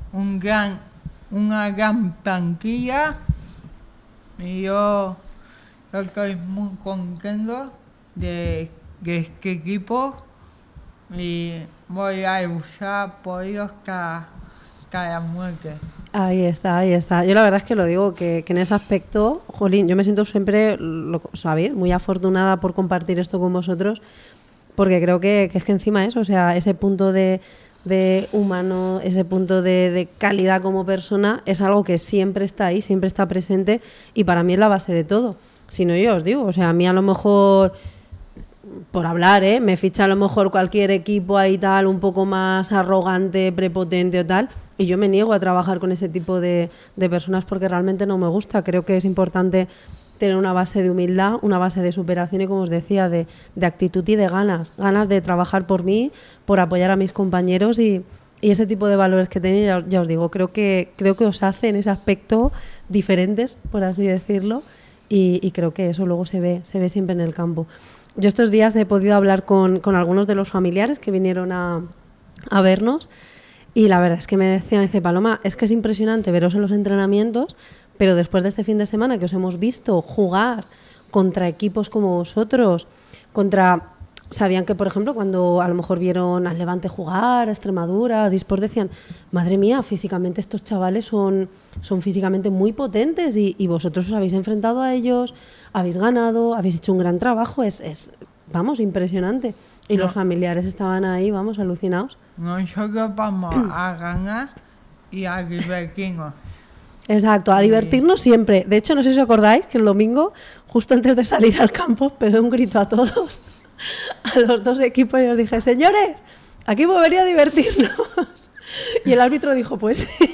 una gran plantilla y yo estoy muy contento de este equipo. Y voy a luchar por ellos hasta la muerte. Ahí está. Yo la verdad es que lo digo, que en ese aspecto, jolín, yo me siento siempre, ¿sabéis? Muy afortunada por compartir esto con vosotros, porque creo que es que encima eso, o sea, ese punto de humano, ese punto de calidad como persona, es algo que siempre está ahí, siempre está presente, y para mí es la base de todo. Si no, yo os digo, o sea, a mí a lo mejor... por hablar, me ficha a lo mejor cualquier equipo ahí tal, un poco más arrogante, prepotente o tal, y yo me niego a trabajar con ese tipo de personas porque realmente no me gusta. Creo que es importante tener una base de humildad, una base de superación y, como os decía, de actitud y de ganas de trabajar por mí, por apoyar a mis compañeros y ese tipo de valores que tenéis, ya os digo, creo que os hace en ese aspecto diferentes, por así decirlo, y creo que eso luego se ve siempre en el campo. Yo estos días he podido hablar con algunos de los familiares que vinieron a vernos y la verdad es que me decían, dice, Paloma, es que es impresionante veros en los entrenamientos, pero después de este fin de semana que os hemos visto jugar contra equipos como vosotros, contra sabían que, por ejemplo, cuando a lo mejor vieron al Levante jugar, a Extremadura, a Dispor, decían, madre mía, físicamente estos chavales son físicamente muy potentes y vosotros os habéis enfrentado a ellos, habéis ganado, habéis hecho un gran trabajo, es vamos, impresionante. Y los familiares estaban ahí, vamos, alucinados. Nosotros vamos a ganar y a divertirnos. Exacto, a divertirnos siempre. De hecho, no sé si os acordáis que el domingo, justo antes de salir al campo, pegué un grito a todos, a los dos equipos, y os dije, señores, aquí hemos venido a divertirnos. Y el árbitro dijo, pues sí.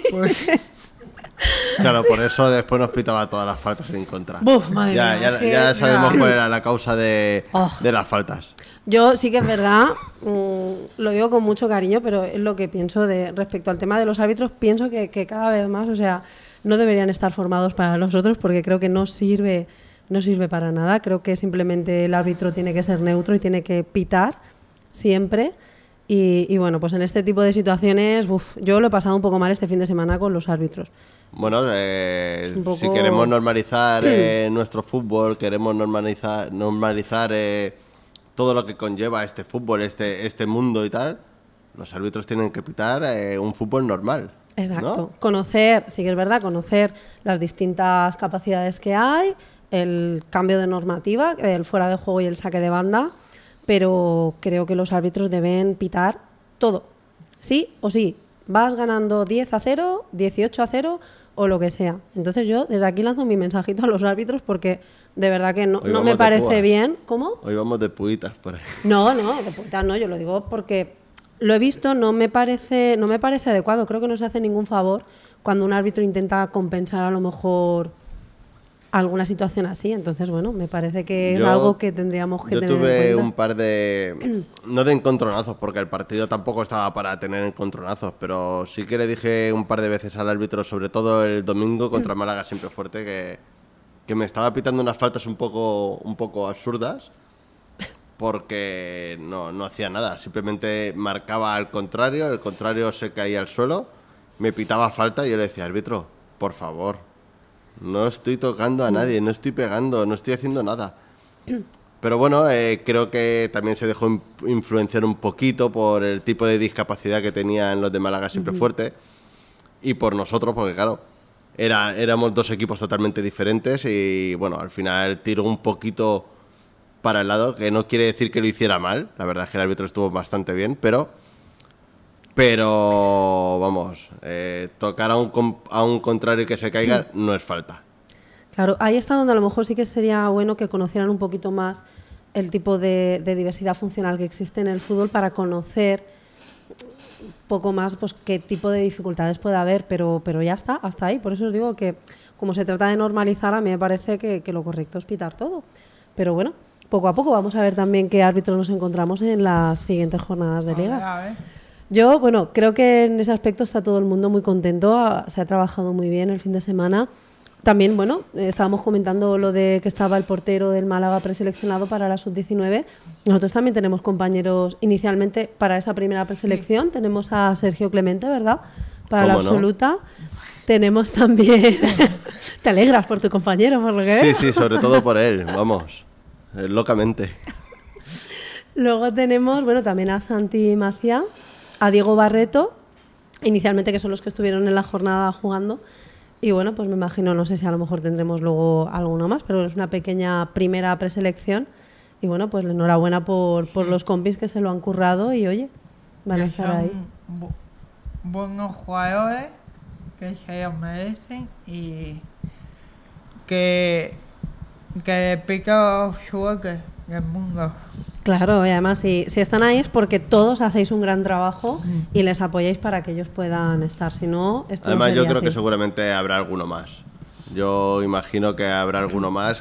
Claro, por eso después nos pitaba todas las faltas en contra. Buf, madre mía, ya sabemos cuál era la causa de las faltas. Yo sí que es verdad, lo digo con mucho cariño, pero es lo que pienso respecto al tema de los árbitros. Pienso que cada vez más, o sea, no deberían estar formados para los otros, porque creo que no sirve para nada. Creo que simplemente el árbitro tiene que ser neutro y tiene que pitar siempre. Y bueno, pues en este tipo de situaciones, yo lo he pasado un poco mal este fin de semana con los árbitros. Bueno, poco... si queremos normalizar nuestro fútbol, queremos normalizar todo lo que conlleva este fútbol, este mundo y tal, los árbitros tienen que pitar un fútbol normal. Exacto. ¿No? Conocer, sí que es verdad, conocer las distintas capacidades que hay, el cambio de normativa, el fuera de juego y el saque de banda, pero creo que los árbitros deben pitar todo. Sí o sí. Vas ganando 10-0, 18-0 o lo que sea. Entonces yo desde aquí lanzo mi mensajito a los árbitros porque de verdad que no me parece bien. ¿Cómo? Hoy vamos de puitas por ahí. No, de puitas no, yo lo digo porque lo he visto, no me parece adecuado. Creo que no se hace ningún favor cuando un árbitro intenta compensar a lo mejor alguna situación así. Entonces, bueno, me parece que es algo que tendríamos que tener en cuenta. Yo tuve un par de... no de encontronazos, porque el partido tampoco estaba para tener encontronazos, pero sí que le dije un par de veces al árbitro, sobre todo el domingo contra Málaga Siempre Fuerte, que me estaba pitando unas faltas un poco absurdas, porque no hacía nada. Simplemente marcaba al contrario, el contrario se caía al suelo, me pitaba falta y yo le decía, árbitro, por favor, no estoy tocando a nadie, no estoy pegando, no estoy haciendo nada. Pero bueno, creo que también se dejó influenciar un poquito por el tipo de discapacidad que tenían los de Málaga Siempre Fuerte y por nosotros, porque claro, éramos dos equipos totalmente diferentes y bueno, al final tiró un poquito para el lado, que no quiere decir que lo hiciera mal, la verdad es que el árbitro estuvo bastante bien, pero vamos, tocar a un contrario que se caiga no es falta. Claro, ahí está donde a lo mejor sí que sería bueno que conocieran un poquito más el tipo de diversidad funcional que existe en el fútbol para conocer un poco más pues qué tipo de dificultades puede haber, pero ya está, hasta ahí. Por eso os digo que como se trata de normalizar, a mí me parece que lo correcto es pitar todo. Pero bueno, poco a poco vamos a ver también qué árbitros nos encontramos en las siguientes jornadas de Liga. Yo, bueno, creo que en ese aspecto está todo el mundo muy contento, se ha trabajado muy bien el fin de semana. También, bueno, estábamos comentando lo de que estaba el portero del Málaga preseleccionado para la sub-19. Nosotros también tenemos compañeros inicialmente para esa primera preselección. Tenemos a Sergio Clemente, ¿verdad? Para la absoluta. ¿No? Tenemos también... Te alegras por tu compañero, por lo que veo. Sí, sobre todo por él, vamos, locamente. Luego tenemos, bueno, también a Santi Maciá, a Diego Barreto, inicialmente que son los que estuvieron en la jornada jugando. Y bueno, pues me imagino, no sé si a lo mejor tendremos luego alguno más, pero es una pequeña primera preselección. Y bueno, pues enhorabuena por los compis que se lo han currado y oye, van a estar ahí. Buenos jugadores que se lo merecen y que pica suerte del mundo. Claro, y además si están ahí es porque todos hacéis un gran trabajo y les apoyáis para que ellos puedan estar. Si no, esto además no yo creo así. Que seguramente habrá alguno más. Yo imagino que habrá alguno más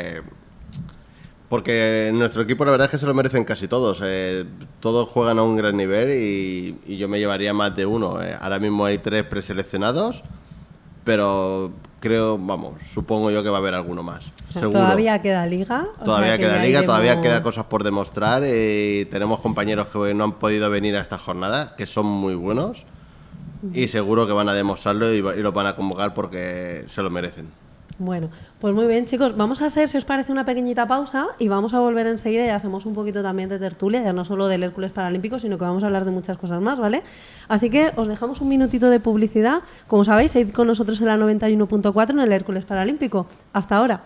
porque en nuestro equipo la verdad es que se lo merecen casi todos. Todos juegan a un gran nivel y yo me llevaría más de uno. Ahora mismo hay 3 preseleccionados, pero supongo yo que va a haber alguno más. O sea, seguro. Todavía queda liga. Todavía queda liga, todavía queda cosas por demostrar y tenemos compañeros que no han podido venir a esta jornada, que son muy buenos y seguro que van a demostrarlo y los van a convocar porque se lo merecen. Bueno, pues muy bien, chicos, vamos a hacer, si os parece, una pequeñita pausa y vamos a volver enseguida y hacemos un poquito también de tertulia, ya no solo del Hércules Paralímpico, sino que vamos a hablar de muchas cosas más, ¿vale? Así que os dejamos un minutito de publicidad. Como sabéis, seguid con nosotros en la 91.4 en el Hércules Paralímpico. Hasta ahora.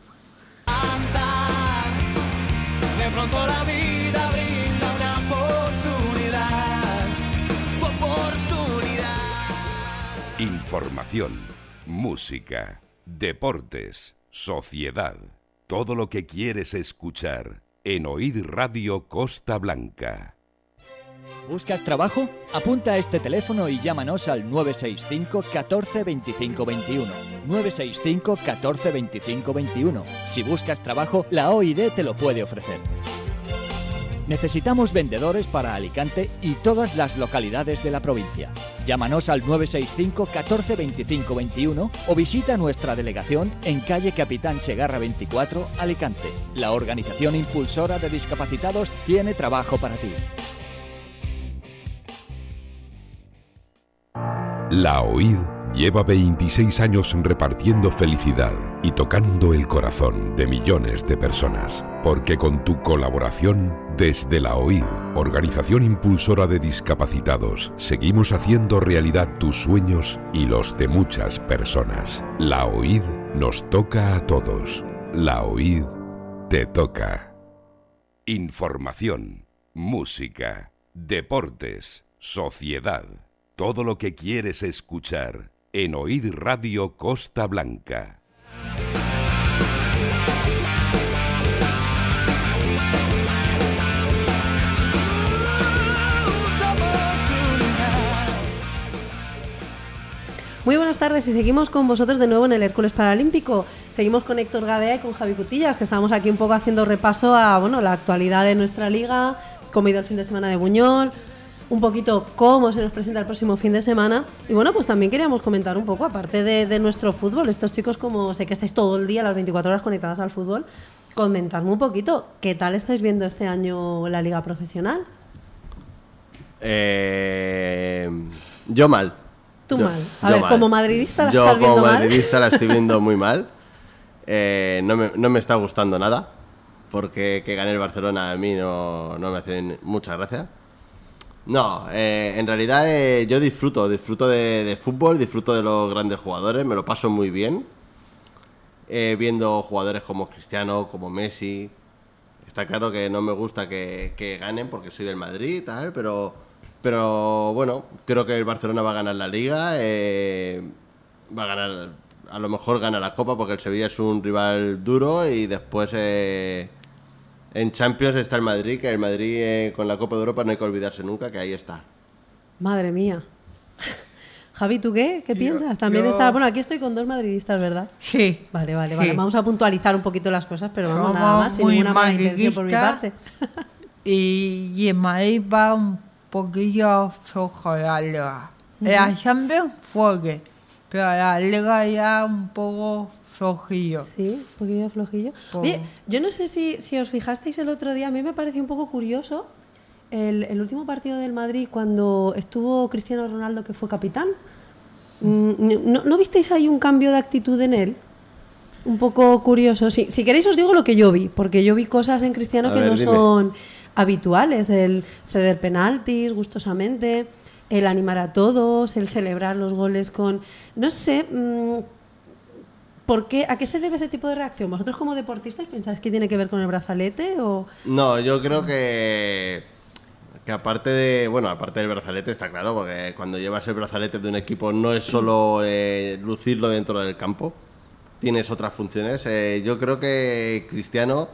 De pronto la vida brinda una oportunidad, tu oportunidad. Información, música, deportes, sociedad. Todo lo que quieres escuchar en Oíd Radio Costa Blanca. ¿Buscas trabajo? Apunta a este teléfono y llámanos al 965 14 25 21. 965 14 25 21. Si buscas trabajo, la OID te lo puede ofrecer. Necesitamos vendedores para Alicante y todas las localidades de la provincia. Llámanos al 965 14 25 21 o visita nuestra delegación en calle Capitán Segarra 24, Alicante. La organización impulsora de discapacitados tiene trabajo para ti. La OID lleva 26 años repartiendo felicidad y tocando el corazón de millones de personas, porque con tu colaboración, desde la OID, Organización Impulsora de Discapacitados, seguimos haciendo realidad tus sueños y los de muchas personas. La OID nos toca a todos. La OID te toca. Información, música, deportes, sociedad. Todo lo que quieres escuchar en Oíd Radio Costa Blanca. Muy buenas tardes y seguimos con vosotros de nuevo en el Hércules Paralímpico. Seguimos con Héctor Gadea y con Javi Cutillas, que estamos aquí un poco haciendo repaso a la actualidad de nuestra liga, cómo ha ido el fin de semana de Buñol, un poquito cómo se nos presenta el próximo fin de semana. Y bueno, pues también queríamos comentar un poco, aparte de nuestro fútbol, estos chicos, como sé que estáis todo el día, las 24 horas conectadas al fútbol, comentarme un poquito, ¿qué tal estáis viendo este año la liga profesional? Yo mal. Tú mal. A ver, mal. Como madridista la estás viendo mal. Yo como madridista la estoy viendo muy mal. No me está gustando nada, porque que gane el Barcelona a mí no me hace mucha gracia. No, en realidad yo disfruto de fútbol, disfruto de los grandes jugadores, me lo paso muy bien. Viendo jugadores como Cristiano, como Messi. Está claro que no me gusta que ganen porque soy del Madrid y tal, pero bueno, creo que el Barcelona va a ganar la Liga, va a ganar, a lo mejor gana la Copa porque el Sevilla es un rival duro y después en Champions está el Madrid, que el Madrid con la Copa de Europa no hay que olvidarse nunca, que ahí está. Madre mía. Javi, ¿tú qué piensas? También está... Bueno, aquí estoy con dos madridistas, ¿verdad? Sí. Vale. Vamos a puntualizar un poquito las cosas, pero vamos, nada más, sin ninguna mala intención por mi parte. Y el Madrid va un poquillo flojo la Liga. La Champions fuerte, pero la Liga ya un poco flojillo. Sí, un poquillo flojillo. Oye, yo no sé si os fijasteis el otro día, a mí me pareció un poco curioso el último partido del Madrid cuando estuvo Cristiano Ronaldo, que fue capitán. ¿No visteis ahí un cambio de actitud en él? Un poco curioso. Si queréis os digo lo que yo vi, porque yo vi cosas en Cristiano que no son habituales. El ceder penaltis gustosamente, el animar a todos, el celebrar los goles con... No sé... ¿Por qué? ¿A qué se debe ese tipo de reacción? ¿Vosotros como deportistas pensáis que tiene que ver con el brazalete o...? No, yo creo que aparte del brazalete está claro, porque cuando llevas el brazalete de un equipo no es solo lucirlo dentro del campo, tienes otras funciones. Yo creo que Cristiano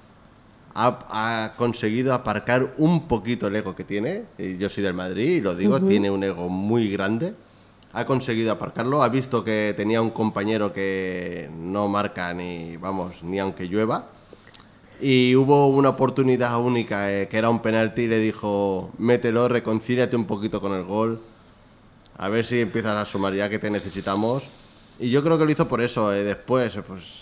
ha conseguido aparcar un poquito el ego que tiene. Yo soy del Madrid y lo digo, tiene un ego muy grande. Ha conseguido aparcarlo, ha visto que tenía un compañero que no marca ni aunque llueva. Y hubo una oportunidad única, que era un penalti, y le dijo, mételo, reconcíliate un poquito con el gol, a ver si empiezas a sumar ya que te necesitamos. Y yo creo que lo hizo por eso. Después,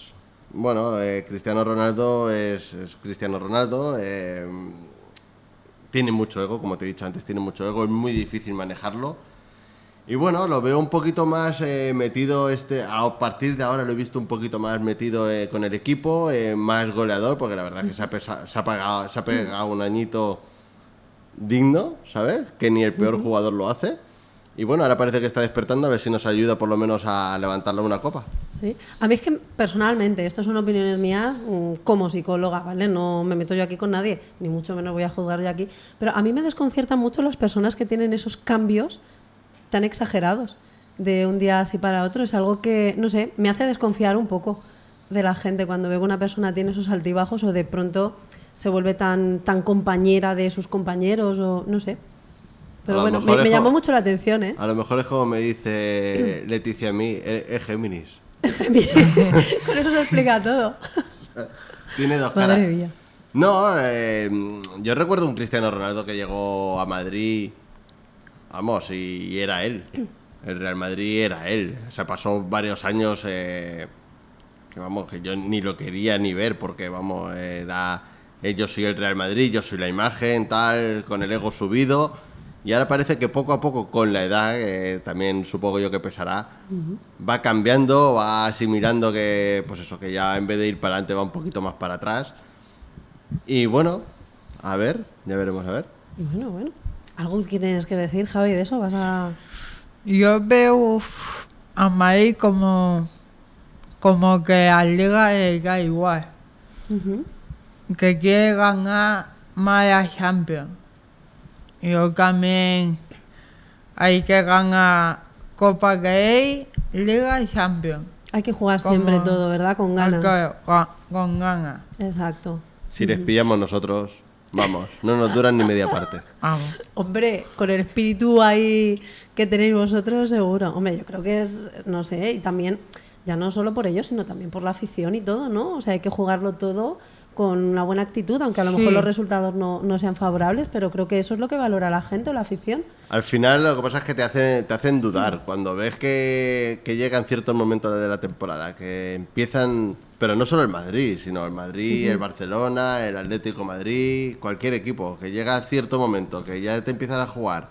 Cristiano Ronaldo es Cristiano Ronaldo, tiene mucho ego, como te he dicho antes, tiene mucho ego, es muy difícil manejarlo. Y bueno, lo veo un poquito más metido, a partir de ahora lo he visto un poquito más metido con el equipo, más goleador, porque la verdad es que se ha pegado un añito digno, ¿sabes? Que ni el peor jugador lo hace. Y bueno, ahora parece que está despertando, a ver si nos ayuda por lo menos a levantarle una copa. Sí. A mí es que personalmente, esto son opiniones mías como psicóloga, ¿vale? No me meto yo aquí con nadie, ni mucho menos voy a juzgar yo aquí, pero a mí me desconciertan mucho las personas que tienen esos cambios tan exagerados de un día así para otro. Es algo que, no sé, me hace desconfiar un poco de la gente cuando veo que una persona tiene esos altibajos o de pronto se vuelve tan compañera de sus compañeros o no sé. Pero bueno, me llamó mucho la atención, ¿eh? A lo mejor es como me dice Leticia a mí, es Géminis. Con eso se explica todo. Tiene dos caras. Madre mía. No, yo recuerdo un Cristiano Ronaldo que llegó a Madrid, vamos, y era él. El Real Madrid era él. O sea, pasó varios años que vamos, que yo ni lo quería ni ver porque, vamos, era yo soy el Real Madrid, yo soy la imagen, tal, con el ego subido. Y ahora parece que poco a poco, con la edad, también supongo yo que pesará, va cambiando, va asimilando que, pues eso, que ya en vez de ir para adelante va un poquito más para atrás. Y bueno, a ver, ya veremos a ver. Y bueno. ¿Algo que tienes que decir, Javi, de eso? ¿Vas a...? Yo veo a Madrid como que a Liga le da igual. Que quiere ganar más la Champions. Yo también hay que ganar Copa Rey, Liga y Champions. Hay que jugar siempre todo, ¿verdad? Con ganas. Con ganas. Exacto. Si les pillamos nosotros, vamos, no nos duran ni media parte. Vamos. Hombre, con el espíritu ahí que tenéis vosotros, seguro. Hombre, yo creo que es, no sé, y también, ya no solo por ellos, sino también por la afición y todo, ¿no? O sea, hay que jugarlo todo con una buena actitud, aunque a lo mejor los resultados no sean favorables, pero creo que eso es lo que valora la gente o la afición. Al final lo que pasa es que te hacen dudar cuando ves que llegan ciertos momentos de la temporada, que empiezan, pero no solo el Madrid, sino el Madrid, el Barcelona, el Atlético Madrid, cualquier equipo, que llega a cierto momento, que ya te empiezan a jugar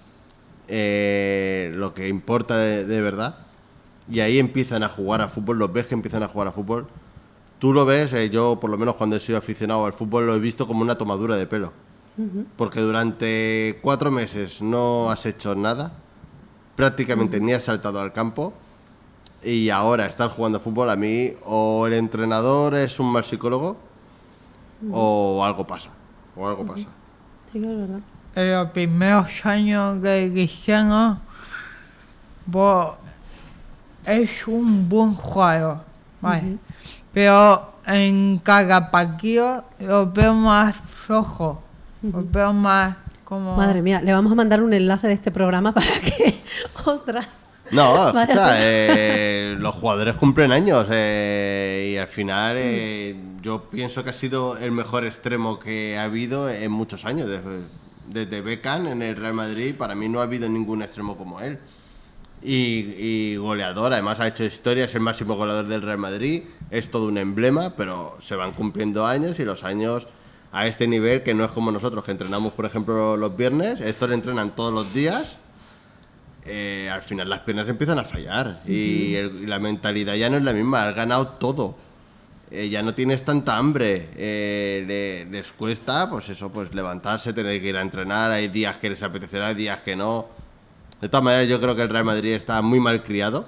lo que importa de verdad, y ahí empiezan a jugar a fútbol, los ves que empiezan a jugar a fútbol. Tú lo ves, yo por lo menos cuando he sido aficionado al fútbol lo he visto como una tomadura de pelo. Porque durante 4 meses no has hecho nada, prácticamente ni has saltado al campo, y ahora estás jugando fútbol. A mí o el entrenador es un mal psicólogo o algo pasa. Sí, que es verdad. En los primeros años de Cristiano, es un buen jugador, ¿vale? Pero en cada partido lo veo más flojo, lo veo más como... Madre mía, le vamos a mandar un enlace de este programa para que... ¡Ostras! No, escucha, los jugadores cumplen años y al final yo pienso que ha sido el mejor extremo que ha habido en muchos años. Desde Beckham en el Real Madrid, para mí no ha habido ningún extremo como él. Y goleador, además ha hecho historia, es el máximo goleador del Real Madrid, es todo un emblema, pero se van cumpliendo años y los años a este nivel, que no es como nosotros que entrenamos por ejemplo los viernes, estos entrenan todos los días, al final las piernas empiezan a fallar y la mentalidad ya no es la misma, has ganado todo, ya no tienes tanta hambre, les cuesta pues eso, pues levantarse, tener que ir a entrenar, hay días que les apetecerá, hay días que no. De todas maneras, yo creo que el Real Madrid está muy mal criado.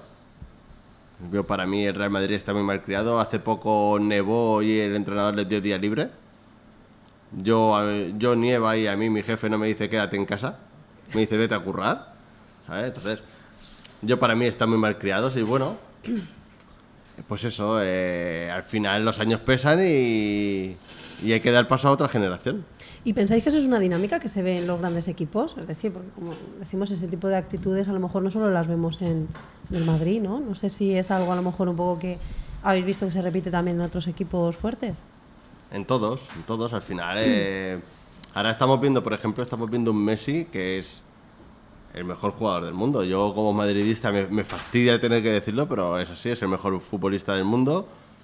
Para mí el Real Madrid está muy mal criado. Hace poco nevó y el entrenador les dio día libre. Yo nieva y a mí mi jefe no me dice quédate en casa. Me dice vete a currar. ¿Sabes? Entonces, para mí están muy mal criados y bueno, pues eso, al final los años pesan y hay que dar paso a otra generación. ¿Y pensáis que eso es una dinámica que se ve en los grandes equipos? Es decir, porque como decimos, ese tipo de actitudes a lo mejor no solo las vemos en el Madrid, ¿no? No sé si es algo a lo mejor un poco que habéis visto que se repite también en otros equipos fuertes. En todos, al final. Ahora estamos viendo, por ejemplo, un Messi que es el mejor jugador del mundo. Yo como madridista me fastidia tener que decirlo, pero es así, es el mejor futbolista del mundo.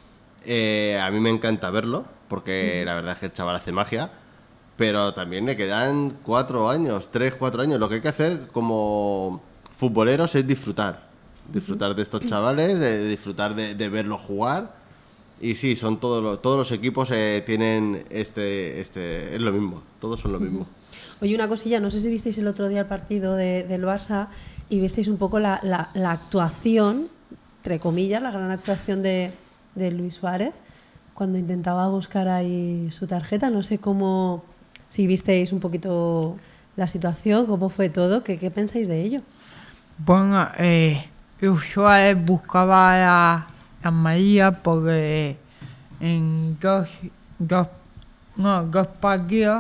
A mí me encanta verlo, porque la verdad es que el chaval hace magia. Pero también le quedan 4 años, 3, 4 años. Lo que hay que hacer como futboleros es disfrutar de estos chavales, de disfrutar de verlos jugar. Y sí, son todos los equipos tienen es lo mismo, todos son lo mismo. Oye, una cosilla, no sé si visteis el otro día el partido del Barça y visteis un poco la actuación, entre comillas, la gran actuación de Luis Suárez cuando intentaba buscar ahí su tarjeta. No sé cómo, si visteis un poquito la situación, cómo fue todo, ¿qué pensáis de ello? Bueno, Luis Suárez buscaba la amarilla porque en dos partidos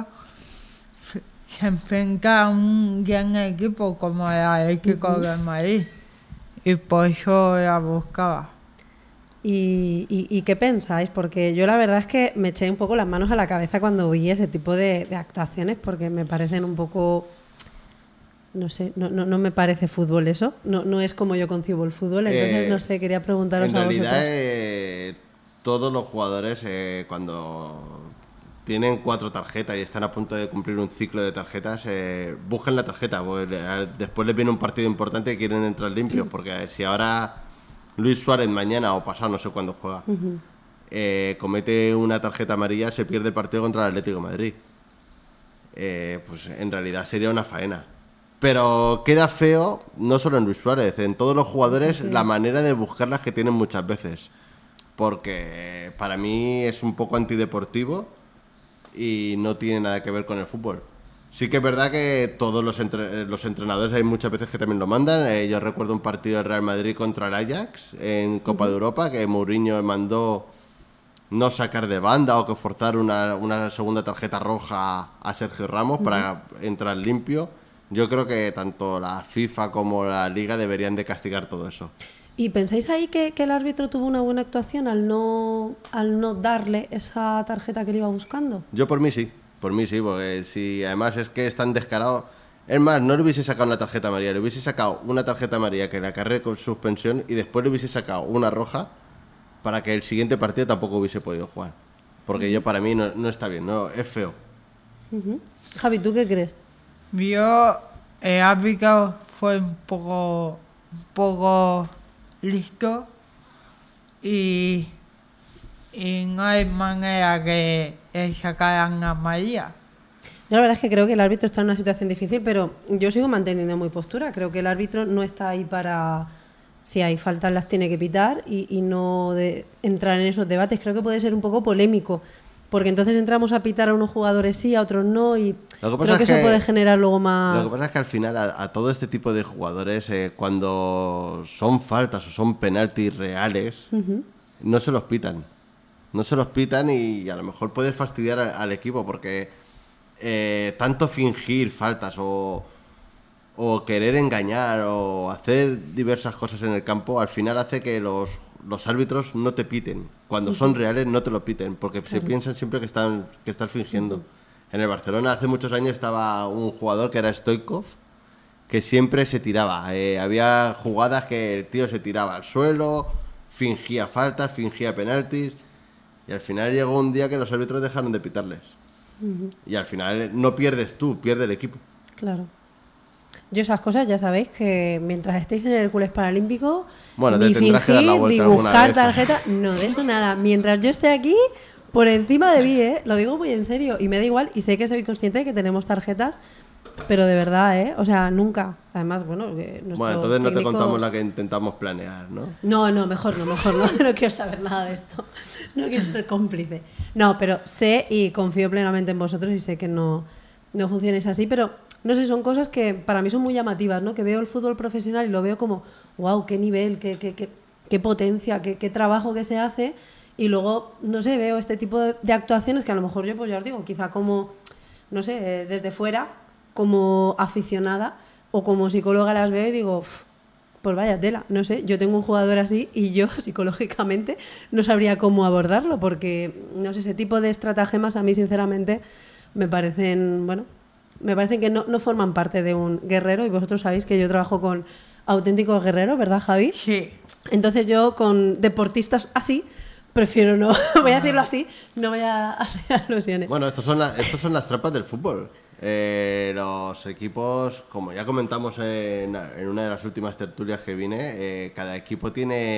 se enfrenta a un gran equipo como el Atlético de Madrid y por eso la buscaba. ¿Y qué pensáis? Porque yo la verdad es que me eché un poco las manos a la cabeza cuando vi ese tipo de actuaciones porque me parecen un poco... No sé, no me parece fútbol eso. No es como yo concibo el fútbol. Entonces, no sé, quería preguntaros a vosotros. En realidad, todos los jugadores cuando tienen 4 tarjetas y están a punto de cumplir un ciclo de tarjetas, buscan la tarjeta. Después les viene un partido importante y quieren entrar limpios. Porque si ahora Luis Suárez mañana o pasado, no sé cuándo juega, comete una tarjeta amarilla, se pierde el partido contra el Atlético de Madrid. Pues en realidad sería una faena. Pero queda feo, no solo en Luis Suárez, en todos los jugadores, la manera de buscarlas que tienen muchas veces. Porque para mí es un poco antideportivo y no tiene nada que ver con el fútbol. Sí que es verdad que todos los entrenadores hay muchas veces que también lo mandan. Yo recuerdo un partido del Real Madrid contra el Ajax en Copa de Europa, que Mourinho mandó no sacar de banda o que forzar una segunda tarjeta roja a Sergio Ramos para entrar limpio. Yo creo que tanto la FIFA como la Liga deberían de castigar todo eso. ¿Y pensáis ahí que el árbitro tuvo una buena actuación al no darle esa tarjeta que le iba buscando? Yo por mí sí, porque si además es que es tan descarado... Es más, no le hubiese sacado una tarjeta amarilla, le hubiese sacado una tarjeta amarilla que le acarree con suspensión y después le hubiese sacado una roja para que el siguiente partido tampoco hubiese podido jugar. Porque yo para mí no está bien, no es feo. Javi, ¿tú qué crees? Yo, el árbitro fue un poco listo y no hay manera que sacaran a María. Yo la verdad es que creo que el árbitro está en una situación difícil, pero yo sigo manteniendo mi postura. Creo que el árbitro no está ahí para... Si hay faltas las tiene que pitar y no de entrar en esos debates. Creo que puede ser un poco polémico. Porque entonces entramos a pitar a unos jugadores sí, a otros no, y creo que eso puede generar luego más... Lo que pasa es que al final a todo este tipo de jugadores, cuando son faltas o son penaltis reales, no se los pitan. No se los pitan y a lo mejor puedes fastidiar al equipo porque tanto fingir faltas o querer engañar o hacer diversas cosas en el campo, al final hace que los árbitros no te piten. Cuando son reales no te lo piten, porque se piensan siempre que estás fingiendo. En el Barcelona hace muchos años estaba un jugador que era Stoichkov, que siempre se tiraba. Había jugadas que el tío se tiraba al suelo, fingía faltas, fingía penaltis, y al final llegó un día que los árbitros dejaron de pitarles. Y al final no pierdes tú, pierde el equipo. Claro. Yo esas cosas ya sabéis que mientras estéis en el Hércules Paralímpico, ni fingir, ni buscar tarjeta, no de eso nada. Mientras yo esté aquí, por encima de mí, lo digo muy en serio, y me da igual, y sé que soy consciente de que tenemos tarjetas, pero de verdad, o sea, nunca. Además, bueno, entonces no te contamos la que intentamos planear, ¿no? No, mejor no quiero saber nada de esto, no quiero ser cómplice. No, pero sé y confío plenamente en vosotros y sé que no funcionéis así, pero... No sé, son cosas que para mí son muy llamativas, ¿no? Que veo el fútbol profesional y lo veo como, wow, qué nivel, qué potencia, qué trabajo que se hace. Y luego, no sé, veo este tipo de actuaciones que a lo mejor yo, pues ya os digo, quizá como, no sé, desde fuera, como aficionada o como psicóloga las veo y digo, pues vaya tela, no sé, yo tengo un jugador así y yo psicológicamente no sabría cómo abordarlo porque, no sé, ese tipo de estratagemas a mí sinceramente me parecen, me parecen que no forman parte de un guerrero y vosotros sabéis que yo trabajo con auténticos guerreros, ¿verdad, Javi? Sí. Entonces yo con deportistas así, prefiero no, voy a decirlo así, no voy a hacer alusiones. Bueno, estos son las trampas del fútbol. Los equipos, como ya comentamos en una de las últimas tertulias que vine, cada equipo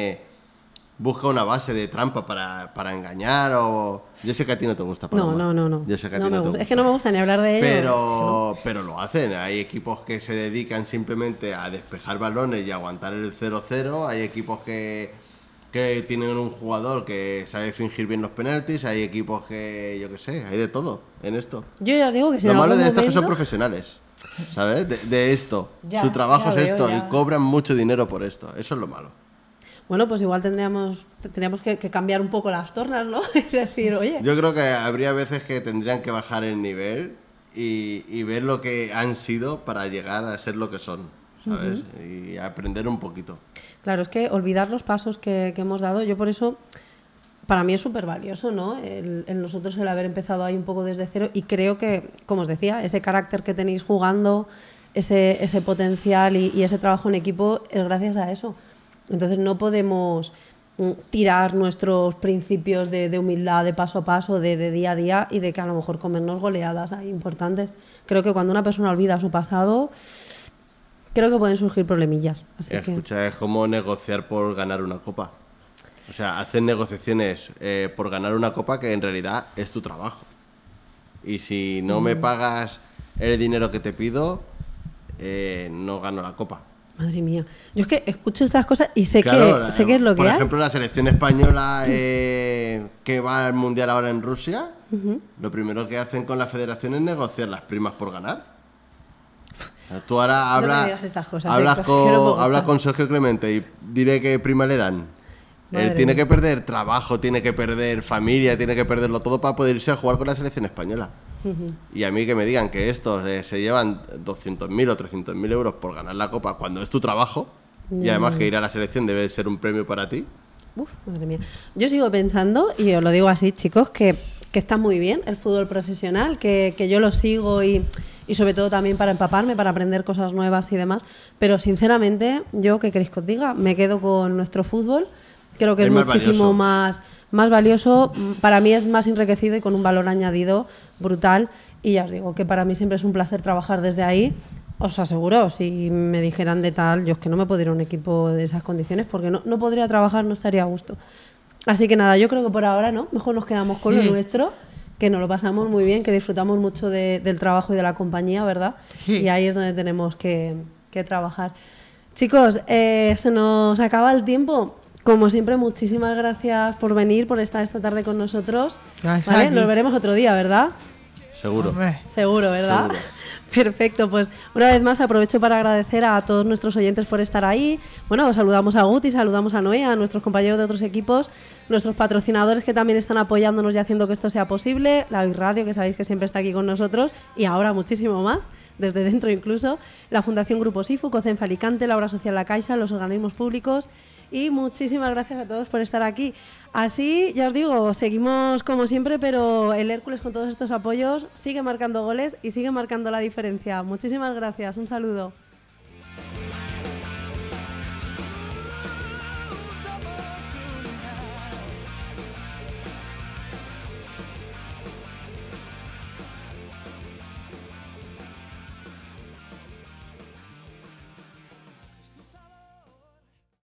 busca una base de trampa para engañar o... Yo sé que a ti no te gusta, Paloma. No. Yo sé que a ti no no me te gusta. gusta. Es que no me gusta ni hablar de ello. Pero lo hacen. Hay equipos que se dedican simplemente a despejar balones y aguantar el 0-0. Hay equipos que tienen un jugador que sabe fingir bien los penaltis. Hay equipos que, yo qué sé, hay de todo en esto. Yo ya os digo que si Lo en malo algún de esto es que son momento- profesionales, ¿sabes? De esto. Ya, Su trabajo ya es veo, esto ya. y cobran mucho dinero por esto. Eso es lo malo. Bueno, pues igual tendríamos que cambiar un poco las tornas, ¿no? Y decir, oye, Yo creo que habría veces que tendrían que bajar el nivel y ver lo que han sido para llegar a ser lo que son, ¿sabes? Y aprender un poquito. claro, es que olvidar los pasos que hemos dado, yo por eso, para mí es súper valioso, ¿no? El nosotros el haber empezado ahí un poco desde cero y creo que, como os decía, ese carácter que tenéis jugando, ese potencial y ese trabajo en equipo es gracias a eso. Entonces no podemos tirar nuestros principios de humildad, de paso a paso, de día a día y de que a lo mejor comernos goleadas ahí importantes. Creo que cuando una persona olvida su pasado, creo que pueden surgir problemillas. Así que... Escucha, es como negociar por ganar una copa. O sea, hacen negociaciones por ganar una copa que en realidad es tu trabajo. Y si no me pagas el dinero que te pido, no gano la copa. Madre mía. Yo es que escucho estas cosas y sé Claro, que es lo que por hay. ejemplo, la selección española que va al Mundial ahora en Rusia, lo primero que hacen con la federación es negociar las primas por ganar. O sea, tú ahora No me digas estas cosas, hablas que no me gusta. hablas con Sergio Clemente y dile qué prima le dan. Madre Él tiene mía. que perder trabajo, tiene que perder familia, tiene que perderlo todo para poder irse a jugar con la selección española. Y a mí que me digan que estos se llevan 200.000 o 300.000 euros por ganar la copa cuando es tu trabajo, y además que ir a la selección debe ser un premio para ti. Uf, madre mía. Yo sigo pensando, y os lo digo así, chicos, que está muy bien el fútbol profesional, que yo lo sigo y sobre todo también para empaparme, para aprender cosas nuevas y demás. Pero sinceramente, yo, ¿qué queréis que os diga? Me quedo con nuestro fútbol. Creo que es más muchísimo valioso. más valioso. Para mí es más enriquecido y con un valor añadido brutal. Y ya os digo que para mí siempre es un placer trabajar desde ahí. Os aseguro, si me dijeran de tal, yo es que no me puedo ir a un equipo de esas condiciones porque no podría trabajar, no estaría a gusto. Así que nada, yo creo que por ahora no, mejor nos quedamos con lo nuestro, que nos lo pasamos muy bien, que disfrutamos mucho del trabajo y de la compañía, ¿verdad? Y ahí es donde tenemos que trabajar. Chicos, se nos acaba el tiempo. Como siempre, muchísimas gracias por venir, por estar esta tarde con nosotros. Gracias ¿Vale? a ti. Nos veremos otro día, ¿verdad? Seguro. Hombre, Seguro, ¿verdad? Seguro. Perfecto, pues una vez más aprovecho para agradecer a todos nuestros oyentes por estar ahí. Bueno, saludamos a Guti, saludamos a Noé, a nuestros compañeros de otros equipos, nuestros patrocinadores que también están apoyándonos y haciendo que esto sea posible, la Oiz Radio, que sabéis que siempre está aquí con nosotros, y ahora muchísimo más, desde dentro incluso, la Fundación Grupo SIFU, COCENFE Alicante, la Obra Social La Caixa, los organismos públicos, y muchísimas gracias a todos por estar aquí. Así, ya os digo, seguimos como siempre, pero el Hércules con todos estos apoyos sigue marcando goles y sigue marcando la diferencia. Muchísimas gracias, un saludo.